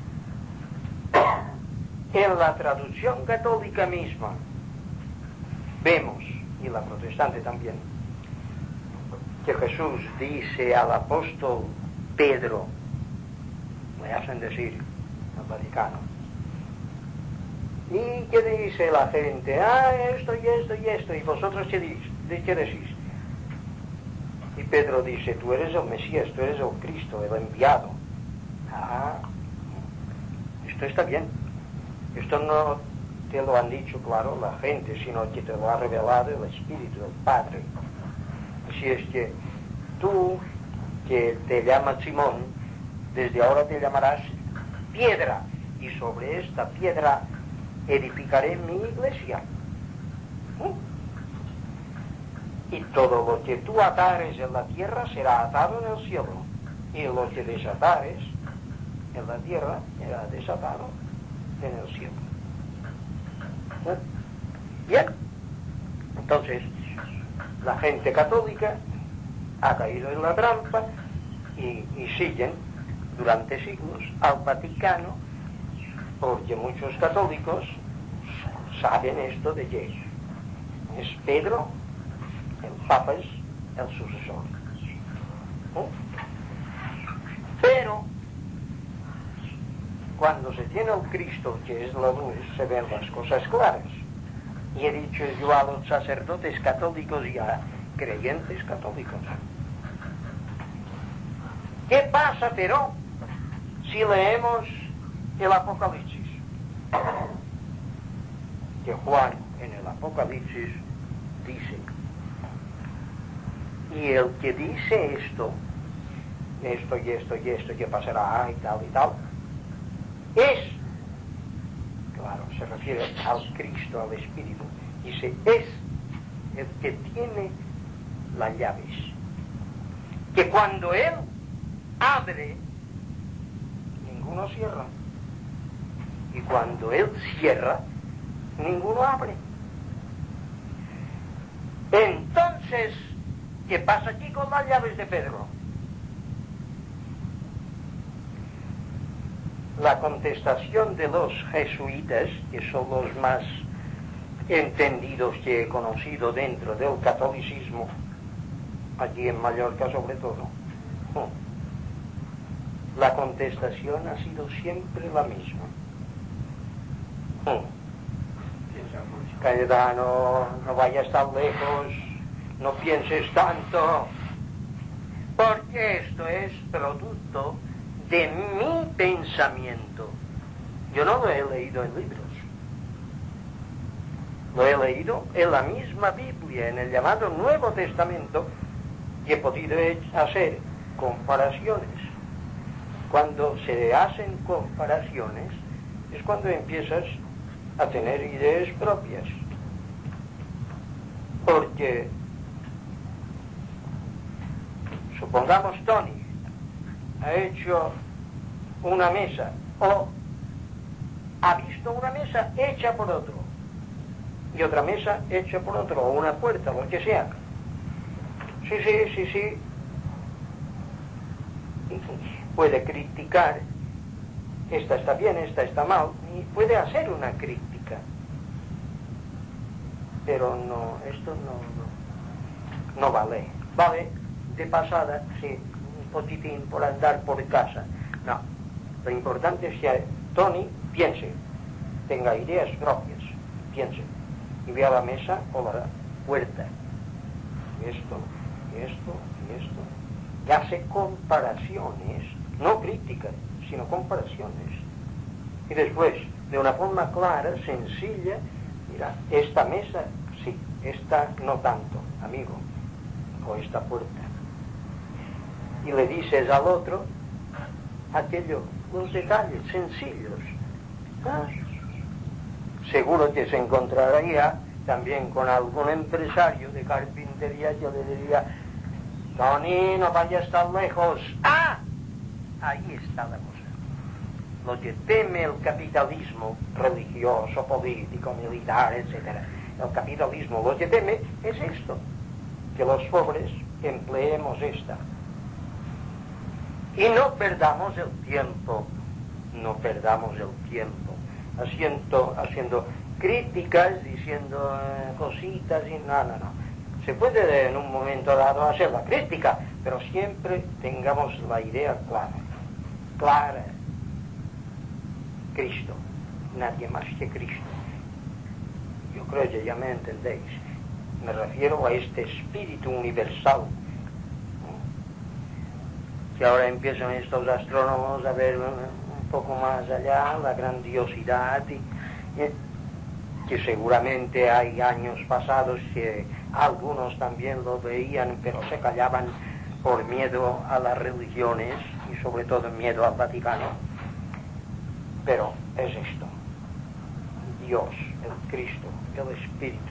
En la traducción católica misma vemos, y la protestante también, que Jesús dice al apóstol Pedro, le hacen decir al Vaticano, y que dice la gente, esto y esto y esto, y vosotros qué decís. Y Pedro dice, tú eres el Mesías, tú eres el Cristo, el enviado. Esto está bien. Esto no te lo han dicho, claro, la gente, sino que te lo ha revelado el Espíritu, el Padre. Así es que tú, que te llamas Simón, desde ahora te llamarás Piedra, y sobre esta piedra edificaré mi iglesia. Y todo lo que tú atares en la tierra será atado en el cielo, y lo que desatares en la tierra será desatado en el cielo. Bien, entonces la gente católica ha caído en la trampa y siguen durante siglos al Vaticano, porque muchos católicos saben esto de que es Pedro, el Papa es el sucesor. Pero cuando se tiene el Cristo, que es la luz, se ven las cosas claras. Y he dicho yo a los sacerdotes católicos y a creyentes católicos, ¿qué pasa, pero, si leemos el Apocalipsis? Que Juan en el Apocalipsis dice, y el que dice esto y esto y esto que pasará y tal, es, claro, se refiere al Cristo, al Espíritu, dice, es el que tiene las llaves, que cuando Él abre, ninguno cierra, y cuando Él cierra, ninguno abre. Entonces, ¿qué pasa aquí con las llaves de Pedro? La contestación de los jesuitas, que son los más entendidos que he conocido dentro del catolicismo, aquí en Mallorca sobre todo, la contestación ha sido siempre la misma. Cayetano, no vayas tan lejos, no pienses tanto, porque esto es producto de mi pensamiento. Yo no lo he leído en libros, lo he leído en la misma Biblia, en el llamado Nuevo Testamento, y he podido hacer comparaciones. Cuando se hacen comparaciones es cuando empiezas a tener ideas propias, porque supongamos Tony ha hecho una mesa o ha visto una mesa hecha por otro y otra mesa hecha por otro, o una puerta, lo que sea. Sí. Puede criticar, esta está bien, esta está mal, y puede hacer una crítica. Pero no, esto no vale. Vale de pasada, sí, un poquitín por andar por casa. No, lo importante es que Tony piense, tenga ideas propias, piense, y vea la mesa o la puerta. Esto, y hace comparaciones, no críticas, sino comparaciones. Y después, de una forma clara, sencilla, mira, esta mesa, sí, esta no tanto, amigo, o esta puerta. Y le dices al otro aquello, los detalles sencillos. Seguro que se encontraría también con algún empresario de carpintería, yo le diría, Tony, no vayas tan lejos. ¡Ah! Ahí está la cosa. Lo que teme el capitalismo religioso, político, militar, etc. El capitalismo lo que teme es esto, que los pobres empleemos esta. Y no perdamos el tiempo, haciendo críticas, diciendo cositas y no. Se puede en un momento dado hacer la crítica, pero siempre tengamos la idea clara. Cristo, nadie más que Cristo. Yo creo que ya me entendéis. Me refiero a este espíritu universal. Que ahora empiezan estos astrónomos a ver un poco más allá la grandiosidad y que seguramente hay años pasados que algunos también lo veían, pero se callaban por miedo a las religiones y sobre todo miedo al Vaticano. Pero es esto, Dios, el Cristo, el Espíritu.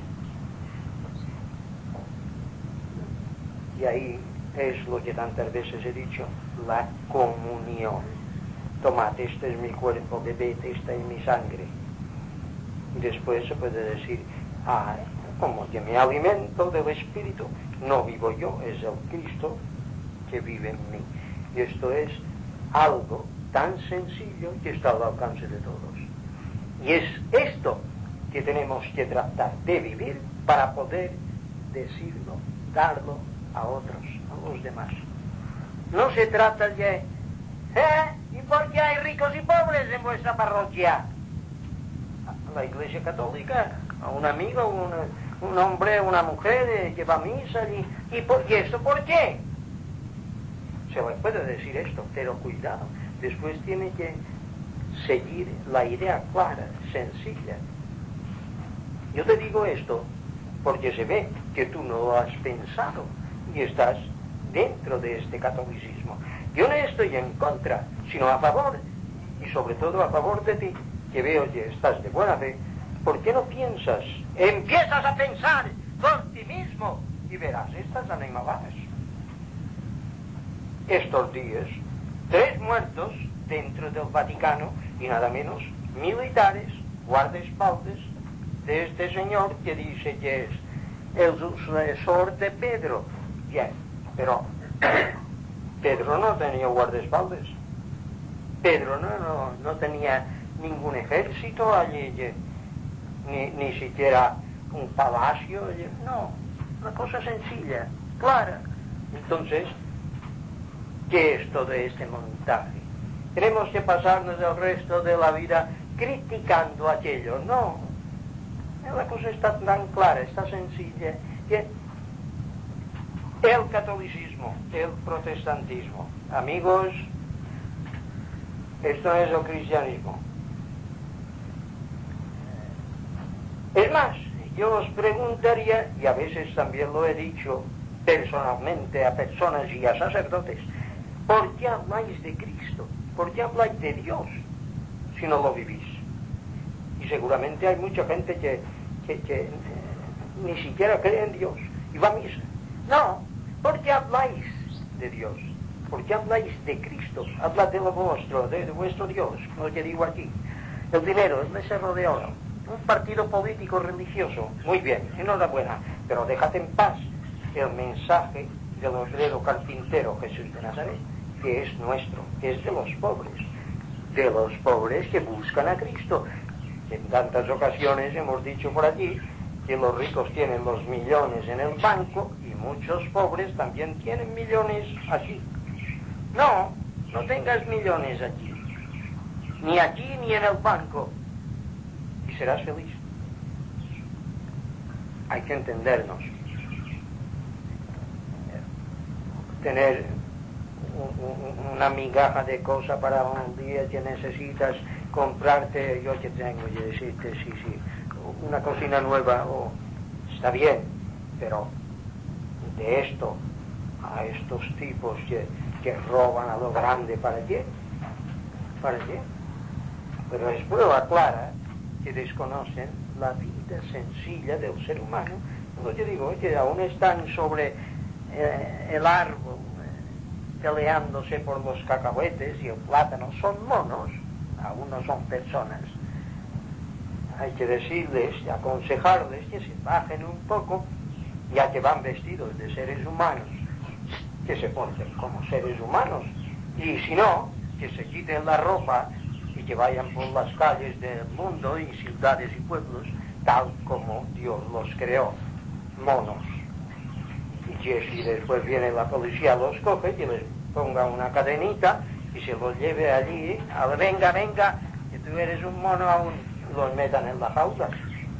Y ahí es lo que tantas veces he dicho, la comunión. Tomad, este es mi cuerpo, bebed, esta es mi sangre. Y después se puede decir, como que me alimento del Espíritu, no vivo yo, es el Cristo que vive en mí. Y esto es algo tan sencillo que está al alcance de todos. Y es esto que tenemos que tratar de vivir para poder decirlo, darlo a otros, a los demás. No se trata de, ¿y por qué hay ricos y pobres en vuestra parroquia? La Iglesia Católica, a un amigo, un hombre, una mujer que va a misa, ¿y esto por qué? Se le puede decir esto, pero cuidado, después tiene que seguir la idea clara, sencilla. Yo te digo esto porque se ve que tú no lo has pensado y estás dentro de este catolicismo. Yo no estoy en contra, sino a favor, y sobre todo a favor de ti, que veo que estás de buena fe. ¿Por qué no piensas? Empiezas a pensar por ti mismo y verás estas animaladas. Estos días, 3 muertos dentro del Vaticano y nada menos militares, guardaespaldas de este señor que dice que es el sucesor de Pedro. Bien, pero Pedro no tenía guardaespaldas. Pedro no tenía ningún ejército allí, ni siquiera un palacio. No, una cosa sencilla, clara. Entonces, ¿qué es todo este montaje? Tenemos que pasarnos el resto de la vida criticando aquello. No, la cosa está tan clara, está sencilla, que el catolicismo, el protestantismo, amigos, esto es el cristianismo. Es más, yo os preguntaría, y a veces también lo he dicho personalmente a personas y a sacerdotes, ¿por qué habláis de Cristo? ¿Por qué habláis de Dios si no lo vivís? Y seguramente hay mucha gente que ni siquiera cree en Dios y va a misa. No, ¿por qué habláis de Dios? ¿Por qué habláis de Cristo? Hablad de lo vuestro, de vuestro Dios, lo que digo aquí. El dinero, el becerro de oro, un partido político religioso, muy bien, enhorabuena, pero déjate en paz el mensaje del obrero carpintero Jesús de Nazaret, que es nuestro, que es de los pobres que buscan a Cristo. En tantas ocasiones hemos dicho por allí que los ricos tienen los millones en el banco y muchos pobres también tienen millones aquí. No tengas millones aquí, ni aquí ni en el banco, y serás feliz. Hay que entendernos. Tener una migaja de cosa para un día que necesitas comprarte, yo que tengo que decirte, sí, una cocina nueva, está bien, pero de esto a estos tipos que roban a lo grande, ¿para qué? Pero es prueba clara que desconocen la vida. vida sencilla del ser humano. Cuando yo digo, oye, aún están sobre el árbol peleándose por los cacahuetes y el plátano, son monos, aún no son personas. Hay que decirles y aconsejarles que se bajen un poco, ya que van vestidos de seres humanos, que se porten como seres humanos, y si no, que se quiten la ropa y que vayan por las calles del mundo y ciudades y pueblos tal como Dios los creó, monos. Y que si después viene la policía, los coge, que les ponga una cadenita y se los lleve allí, venga, que tú eres un mono, aún los metan en la jaula.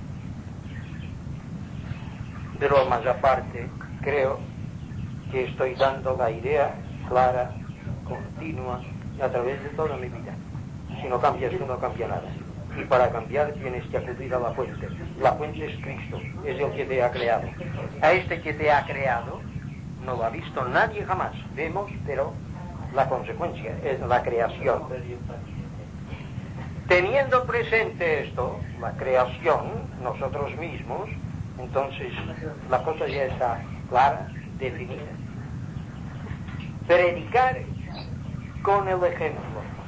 Pero más aparte, creo que estoy dando la idea clara, continua, a través de toda mi vida. Si no cambias tú, no cambia nada. Y para cambiar tienes que acudir a la fuente. La fuente es Cristo, es el que te ha creado. A este que te ha creado no lo ha visto nadie jamás. Vemos, pero la consecuencia es la creación. Teniendo presente esto, la creación, nosotros mismos, entonces la cosa ya está clara, definida. Predicar con el ejemplo.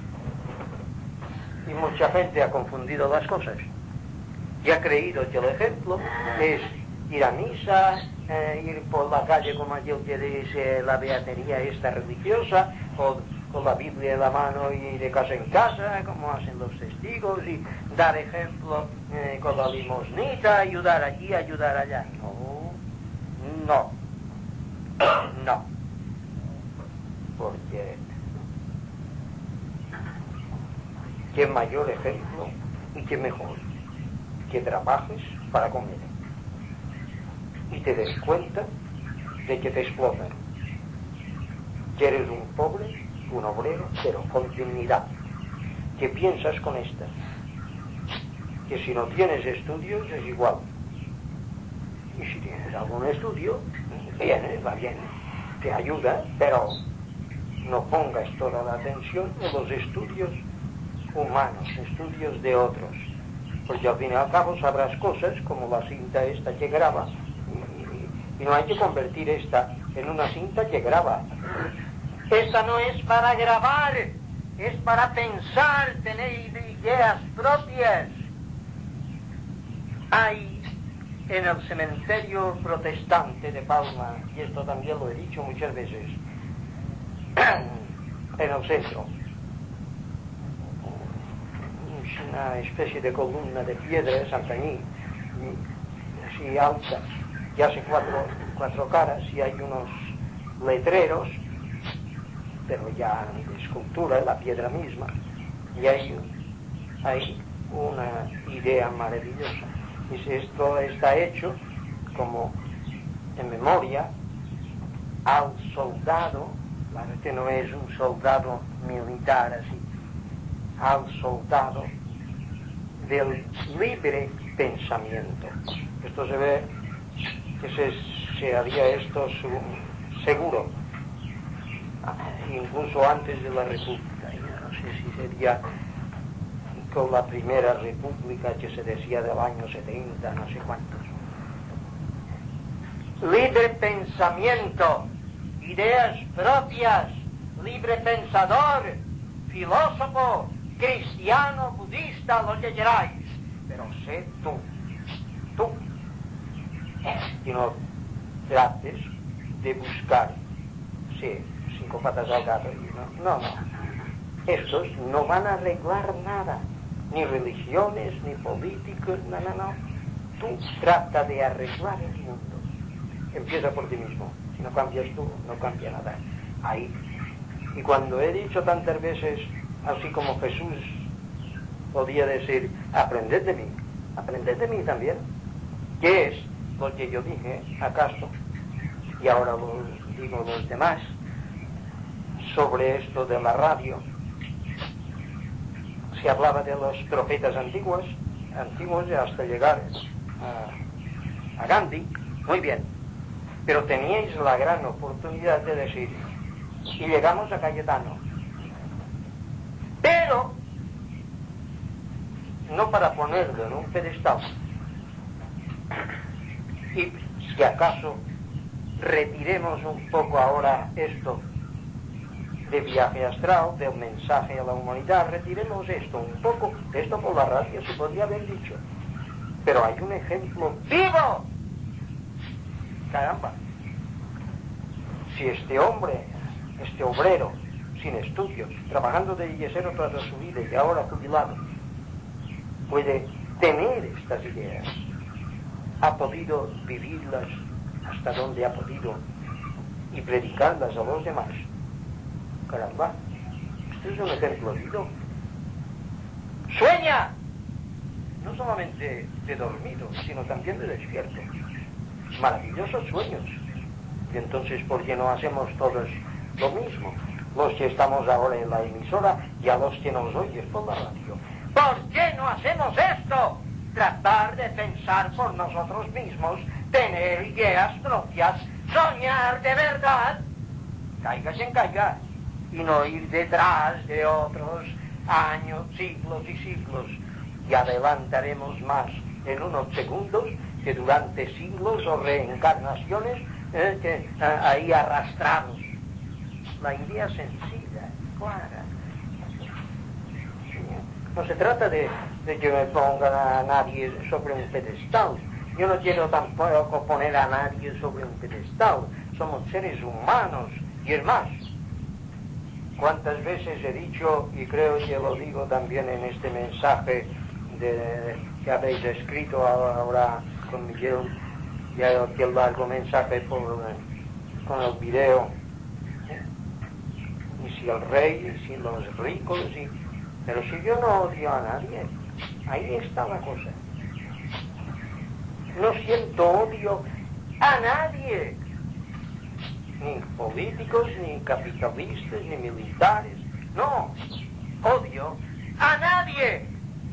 Y mucha gente ha confundido las cosas y ha creído que el ejemplo es ir a misa, ir por la calle como aquel que dice la beatería esta religiosa, o con la Biblia en la mano y de casa en casa, como hacen los testigos, y dar ejemplo con la limosnita, ayudar aquí, ayudar allá. No. Porque qué mayor ejemplo y qué mejor que trabajes para comer y te des cuenta de que te explotan, que eres un pobre, un obrero, pero con dignidad, que piensas con esta, que si no tienes estudios es igual, y si tienes algún estudio va bien, te ayuda, pero no pongas toda la atención en los estudios humanos, estudios de otros, porque al fin y al cabo sabrás cosas como la cinta esta que graba, y no hay que convertir esta en una cinta que graba. Esta no es para grabar, es para pensar, tener ideas propias. Hay en el cementerio protestante de Palma, y esto también lo he dicho muchas veces, en el centro, una especie de columna de piedra de Santañí, así alta, que hace cuatro caras, y hay unos letreros, pero ya de escultura, la piedra misma, y hay una idea maravillosa. Dice, esto está hecho como en memoria al soldado, claro que no es un soldado militar así, al soldado del libre pensamiento. Esto se ve que se haría esto seguro, incluso antes de la República. No sé si sería con la primera República, que se decía del año 70, no sé cuántos. Libre pensamiento, ideas propias, libre pensador, filósofo, cristiano, budista, lo que queráis, pero sé tú, y no trates de buscar, sí, 5 patas al gato, no. Estos no van a arreglar nada, ni religiones, ni políticos, no. Tú trata de arreglar el mundo. Empieza por ti mismo. Si no cambias tú, no cambia nada. Ahí. Y cuando he dicho tantas veces, así como Jesús podía decir, aprended de mí también. ¿Qué es lo que yo dije, acaso? Y ahora lo digo los demás, sobre esto de la radio. Se hablaba de los profetas antiguos hasta llegar a Gandhi, muy bien, pero teníais la gran oportunidad de decir, y llegamos a Cayetano, pero no para ponerlo en un pedestal, Y si acaso retiremos un poco ahora esto de viaje astral, del mensaje a la humanidad, retiremos esto un poco, esto por la radio se podría haber dicho, pero hay un ejemplo vivo. Caramba, si este hombre, este obrero sin estudios, trabajando de yesero toda su vida y ahora jubilado, puede tener estas ideas, ha podido vivirlas hasta donde ha podido y predicarlas a los demás. Caramba, este es un ejemplo vivo. Sueña, no solamente de dormido, sino también de despierto. Maravillosos sueños. Y entonces, ¿por qué no hacemos todos lo mismo? Los que estamos ahora en la emisora y a los que nos oyen por la radio. ¿Por qué no hacemos esto? Tratar de pensar por nosotros mismos, tener ideas propias, soñar de verdad. Caiga sin caiga. Y no ir detrás de otros años, siglos y siglos. Y adelantaremos más en unos segundos que durante siglos o reencarnaciones que ahí arrastrados. La idea sencilla, clara. No se trata de que me pongan a nadie sobre un pedestal. Yo no quiero tampoco poner a nadie sobre un pedestal. Somos seres humanos. Y es más, ¿cuántas veces he dicho, y creo que lo digo también en este mensaje que habéis escrito ahora con Miguel, y aquel largo mensaje con el video, y si el rey, y si los ricos, pero si yo no odio a nadie, ahí está la cosa. No siento odio a nadie, ni políticos, ni capitalistas, ni militares, no, odio a nadie.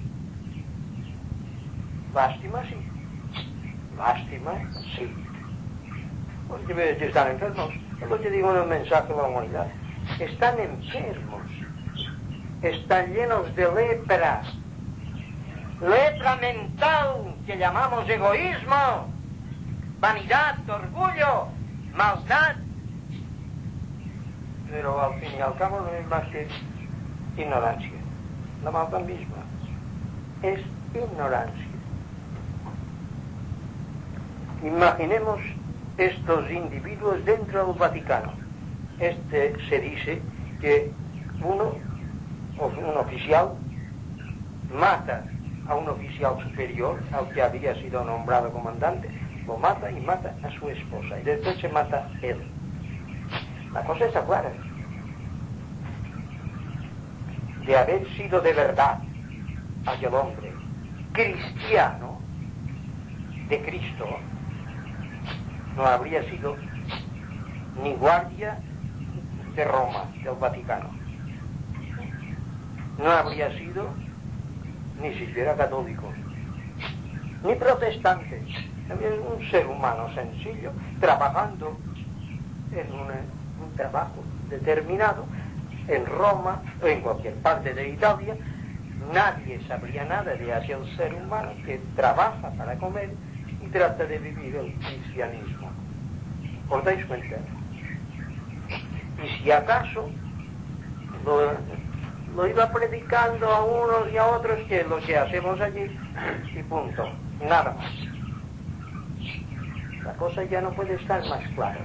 Lástima sí, lástima sí, porque están enfermos. Es lo que digo en el mensaje a la humanidad. Están enfermos, están llenos de lepra mental que llamamos egoísmo, vanidad, orgullo, maldad. Pero al fin y al cabo no es más que ignorancia. La maldad misma es ignorancia. Imaginemos estos individuos dentro del Vaticano. Se dice que un oficial mata a un oficial superior, al que había sido nombrado comandante, lo mata y mata a su esposa, y después se mata él. La cosa está clara. De haber sido de verdad aquel hombre cristiano de Cristo, no habría sido ni guardia de Roma, del Vaticano. No habría sido ni siquiera católico, ni protestante. También es un ser humano sencillo, trabajando en un trabajo determinado en Roma o en cualquier parte de Italia. Nadie sabría nada de aquel ser humano que trabaja para comer y trata de vivir el cristianismo. ¿Os dais cuenta? Y si acaso lo iba predicando a unos y a otros, que es lo que hacemos allí, y punto, nada más. La cosa ya no puede estar más clara.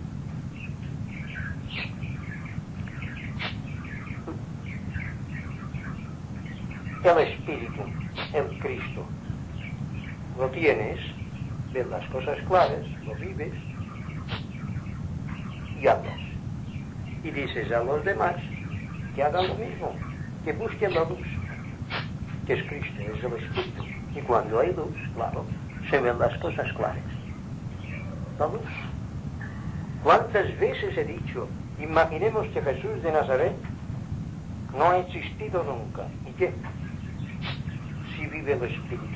El Espíritu, el Cristo, lo tienes, ves las cosas claras, lo vives y hablas. Y dices a los demás que hagan lo mismo, que busquen la luz, que es Cristo, es el Espíritu. Y cuando hay luz, claro, se ven las cosas claras. La luz. ¿Cuántas veces he dicho, imaginemos que Jesús de Nazaret no ha existido nunca? ¿Y qué? Si vive el Espíritu.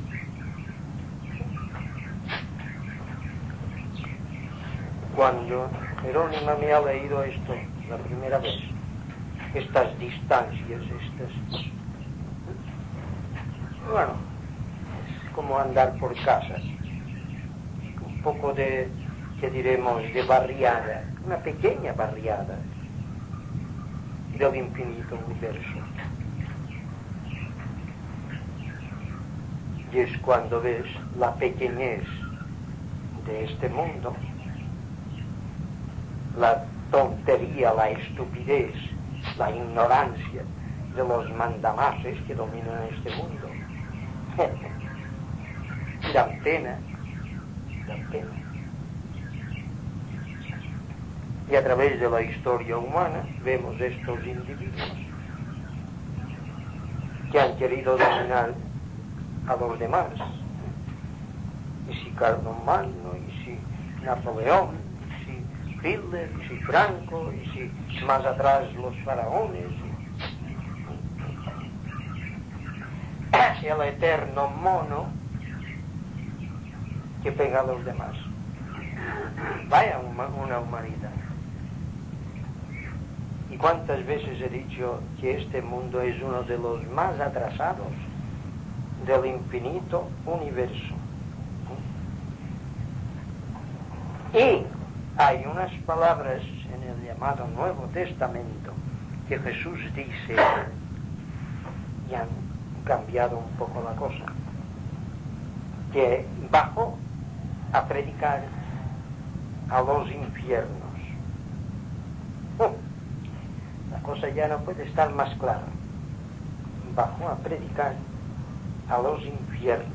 Cuando Jerónima me ha leído esto la primera vez, estas distancias, bueno, es como andar por casa. poco de, que diremos, de barriada, una pequeña barriada del infinito universo. Y es cuando ves la pequeñez de este mundo, la tontería, la estupidez, la ignorancia de los mandamases que dominan este mundo. Dan pena, dan pena. Y a través de la historia humana vemos estos individuos que han querido dominar a los demás. Y si Carlomagno, y si Napoleón, y si Hitler, y si Franco, y si más atrás los faraones, y el eterno mono que pega a los demás. Vaya una humanidad. ¿Y cuántas veces he dicho que este mundo es uno de los más atrasados del infinito universo? Y hay unas palabras en el llamado Nuevo Testamento que Jesús dice y han cambiado un poco la cosa, que bajó a predicar a los infiernos. La cosa ya no puede estar más clara. Bajó a predicar a los infiernos.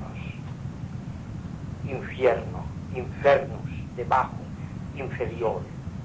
Infierno, infernos, debajo, inferior.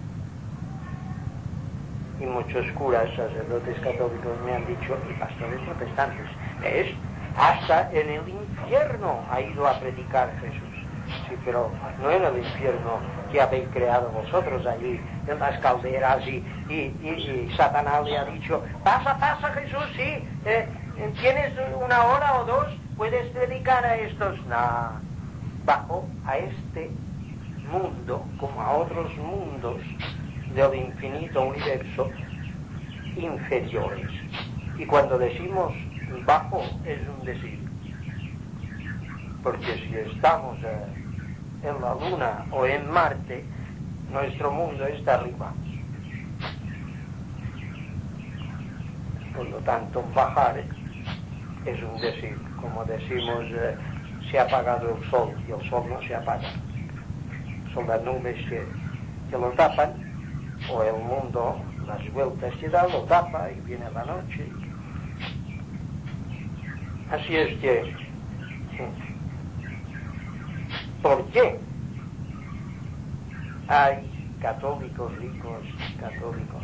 Y muchos curas, sacerdotes católicos me han dicho, y pastores protestantes, es hasta en el infierno ha ido a predicar Jesús. Sí, pero no en el infierno que habéis creado vosotros allí, en las calderas, y Satanás le ha dicho, pasa Jesús, sí, tienes una hora o dos, puedes predicar a estos. No, bajo a este mundo, como a otros mundos del infinito universo, inferiores. Y cuando decimos bajo, es un decir. Porque si estamos en la Luna o en Marte, nuestro mundo está arriba. Por lo tanto, bajar es un decir. Como decimos, se ha apagado el sol, y el sol no se apaga. Son las nubes que lo tapan, o el mundo, las vueltas que da, lo tapa y viene la noche. Así es que, ¿por qué hay católicos ricos, católicos?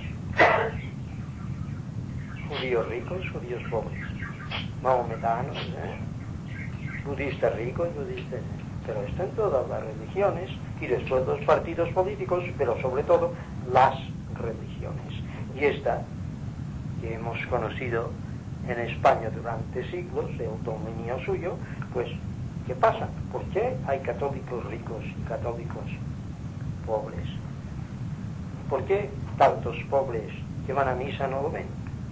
Judíos ricos, judíos pobres, mahometanos, budistas ricos, budistas. Pero esto en todas las religiones, y después los partidos políticos, pero sobre todo las religiones. Y esta que hemos conocido en España durante siglos, el dominio suyo, pues, ¿qué pasa? ¿Por qué hay católicos ricos y católicos pobres? ¿Por qué tantos pobres que van a misa no lo ven?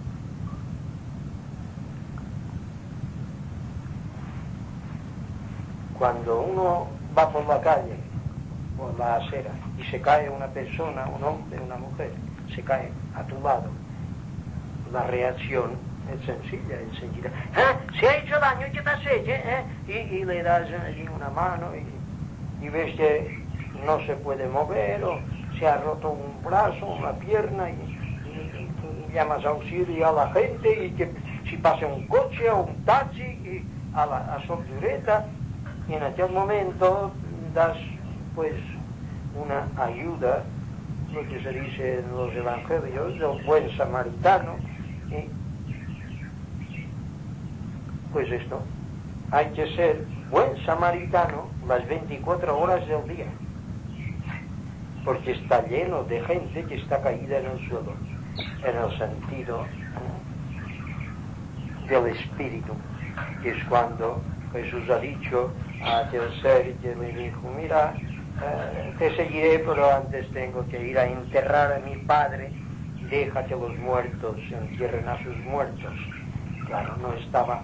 Cuando uno va por la calle, por la acera, y se cae una persona, un hombre, una mujer, se cae a tu lado, la reacción es sencilla, enseguida. ¿Se ha hecho daño? ¿Qué te has hecho? Y le das allí una mano y ves que no se puede mover, o se ha roto un brazo, una pierna, y llamas auxilio a la gente, y que si pasa un coche o un taxi, y a Soltureta, y en aquel momento das pues una ayuda, lo que se dice en los evangelios, del buen samaritano. Y pues esto, hay que ser buen samaritano las 24 horas del día, porque está lleno de gente que está caída en el suelo, en el sentido del espíritu, que es cuando Jesús ha dicho a aquel ser que le dijo, mira, te seguiré, pero antes tengo que ir a enterrar a mi padre, deja que los muertos entierren a sus muertos. Claro, no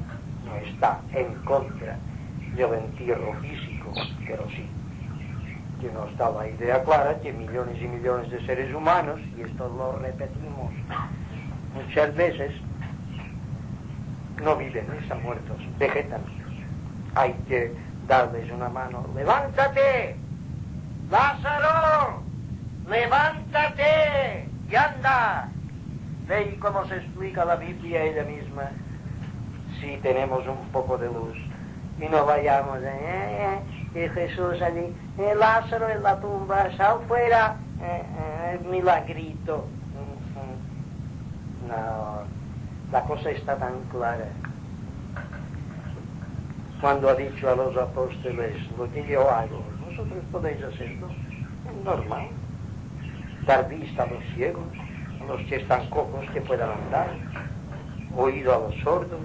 está en contra del entierro físico, pero sí que nos da la idea clara que millones y millones de seres humanos, y esto lo repetimos muchas veces, no viven, están muertos, vegetan. Hay que darles una mano. ¡Levántate! ¡Lázaro! ¡Levántate! ¡Y anda! Veis cómo se explica la Biblia ella misma. Si tenemos un poco de luz y no vayamos y Jesús allí, Lázaro en la tumba, sal fuera, milagrito. No, la cosa está tan clara. Cuando ha dicho a los apóstoles, lo que yo hago, vosotros podéis hacerlo, es normal. Dar vista a los ciegos, a los que están cojos que puedan andar, oído a los sordos.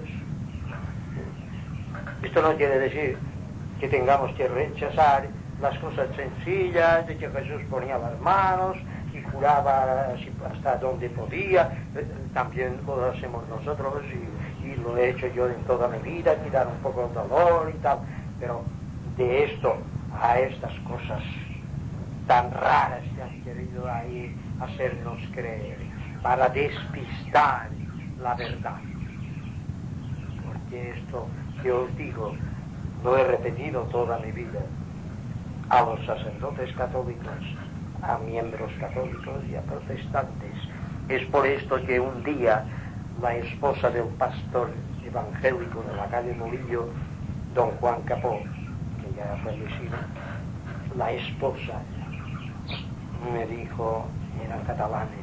Esto no quiere decir que tengamos que rechazar las cosas sencillas de que Jesús ponía las manos y curaba hasta donde podía. También lo hacemos nosotros y lo he hecho yo en toda mi vida, quitar un poco el dolor y tal. Pero de esto a estas cosas tan raras que han querido ahí hacernos creer para despistar la verdad. Porque esto que os digo lo he repetido toda mi vida a los sacerdotes católicos, a miembros católicos y a protestantes. Es por esto que un día la esposa del pastor evangélico de la calle Murillo, don Juan Capó, que ya ha fallecido, la esposa me dijo, eran catalanes,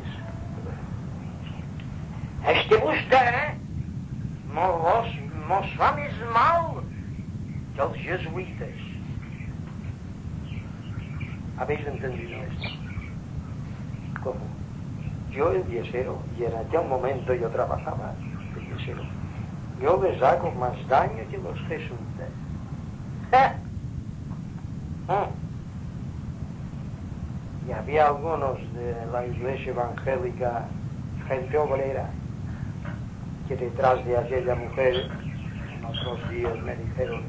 es que usted mos fa més mal que els jesuitas. ¿Habéis entendido esto? ¿Cómo? Yo el yesero, y en aquel momento yo trabajaba de yesero, yo les hago más daño que los jesuitas. Y había algunos de la iglesia evangélica, gente obrera, que detrás de aquella mujer, en otros días me dijeron,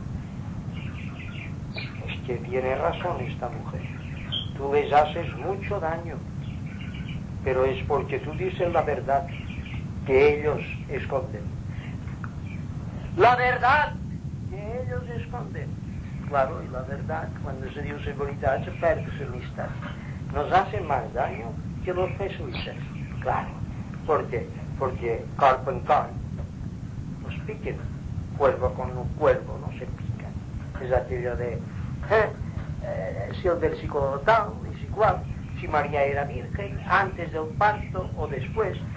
es que tiene razón esta mujer, tú les haces mucho daño, pero es porque tú dices la verdad que ellos esconden. La verdad que ellos esconden. Claro, y la verdad, cuando se dio seguridad, se pierde su amistad. Nos hace más daño que los jesuitas. Claro. ¿Por qué? Porque carp con carp nos piquen. Cuervo con un cuervo no se pican. Es aquello de, si el versículo tal, es igual. Si María era virgen, antes del parto o después,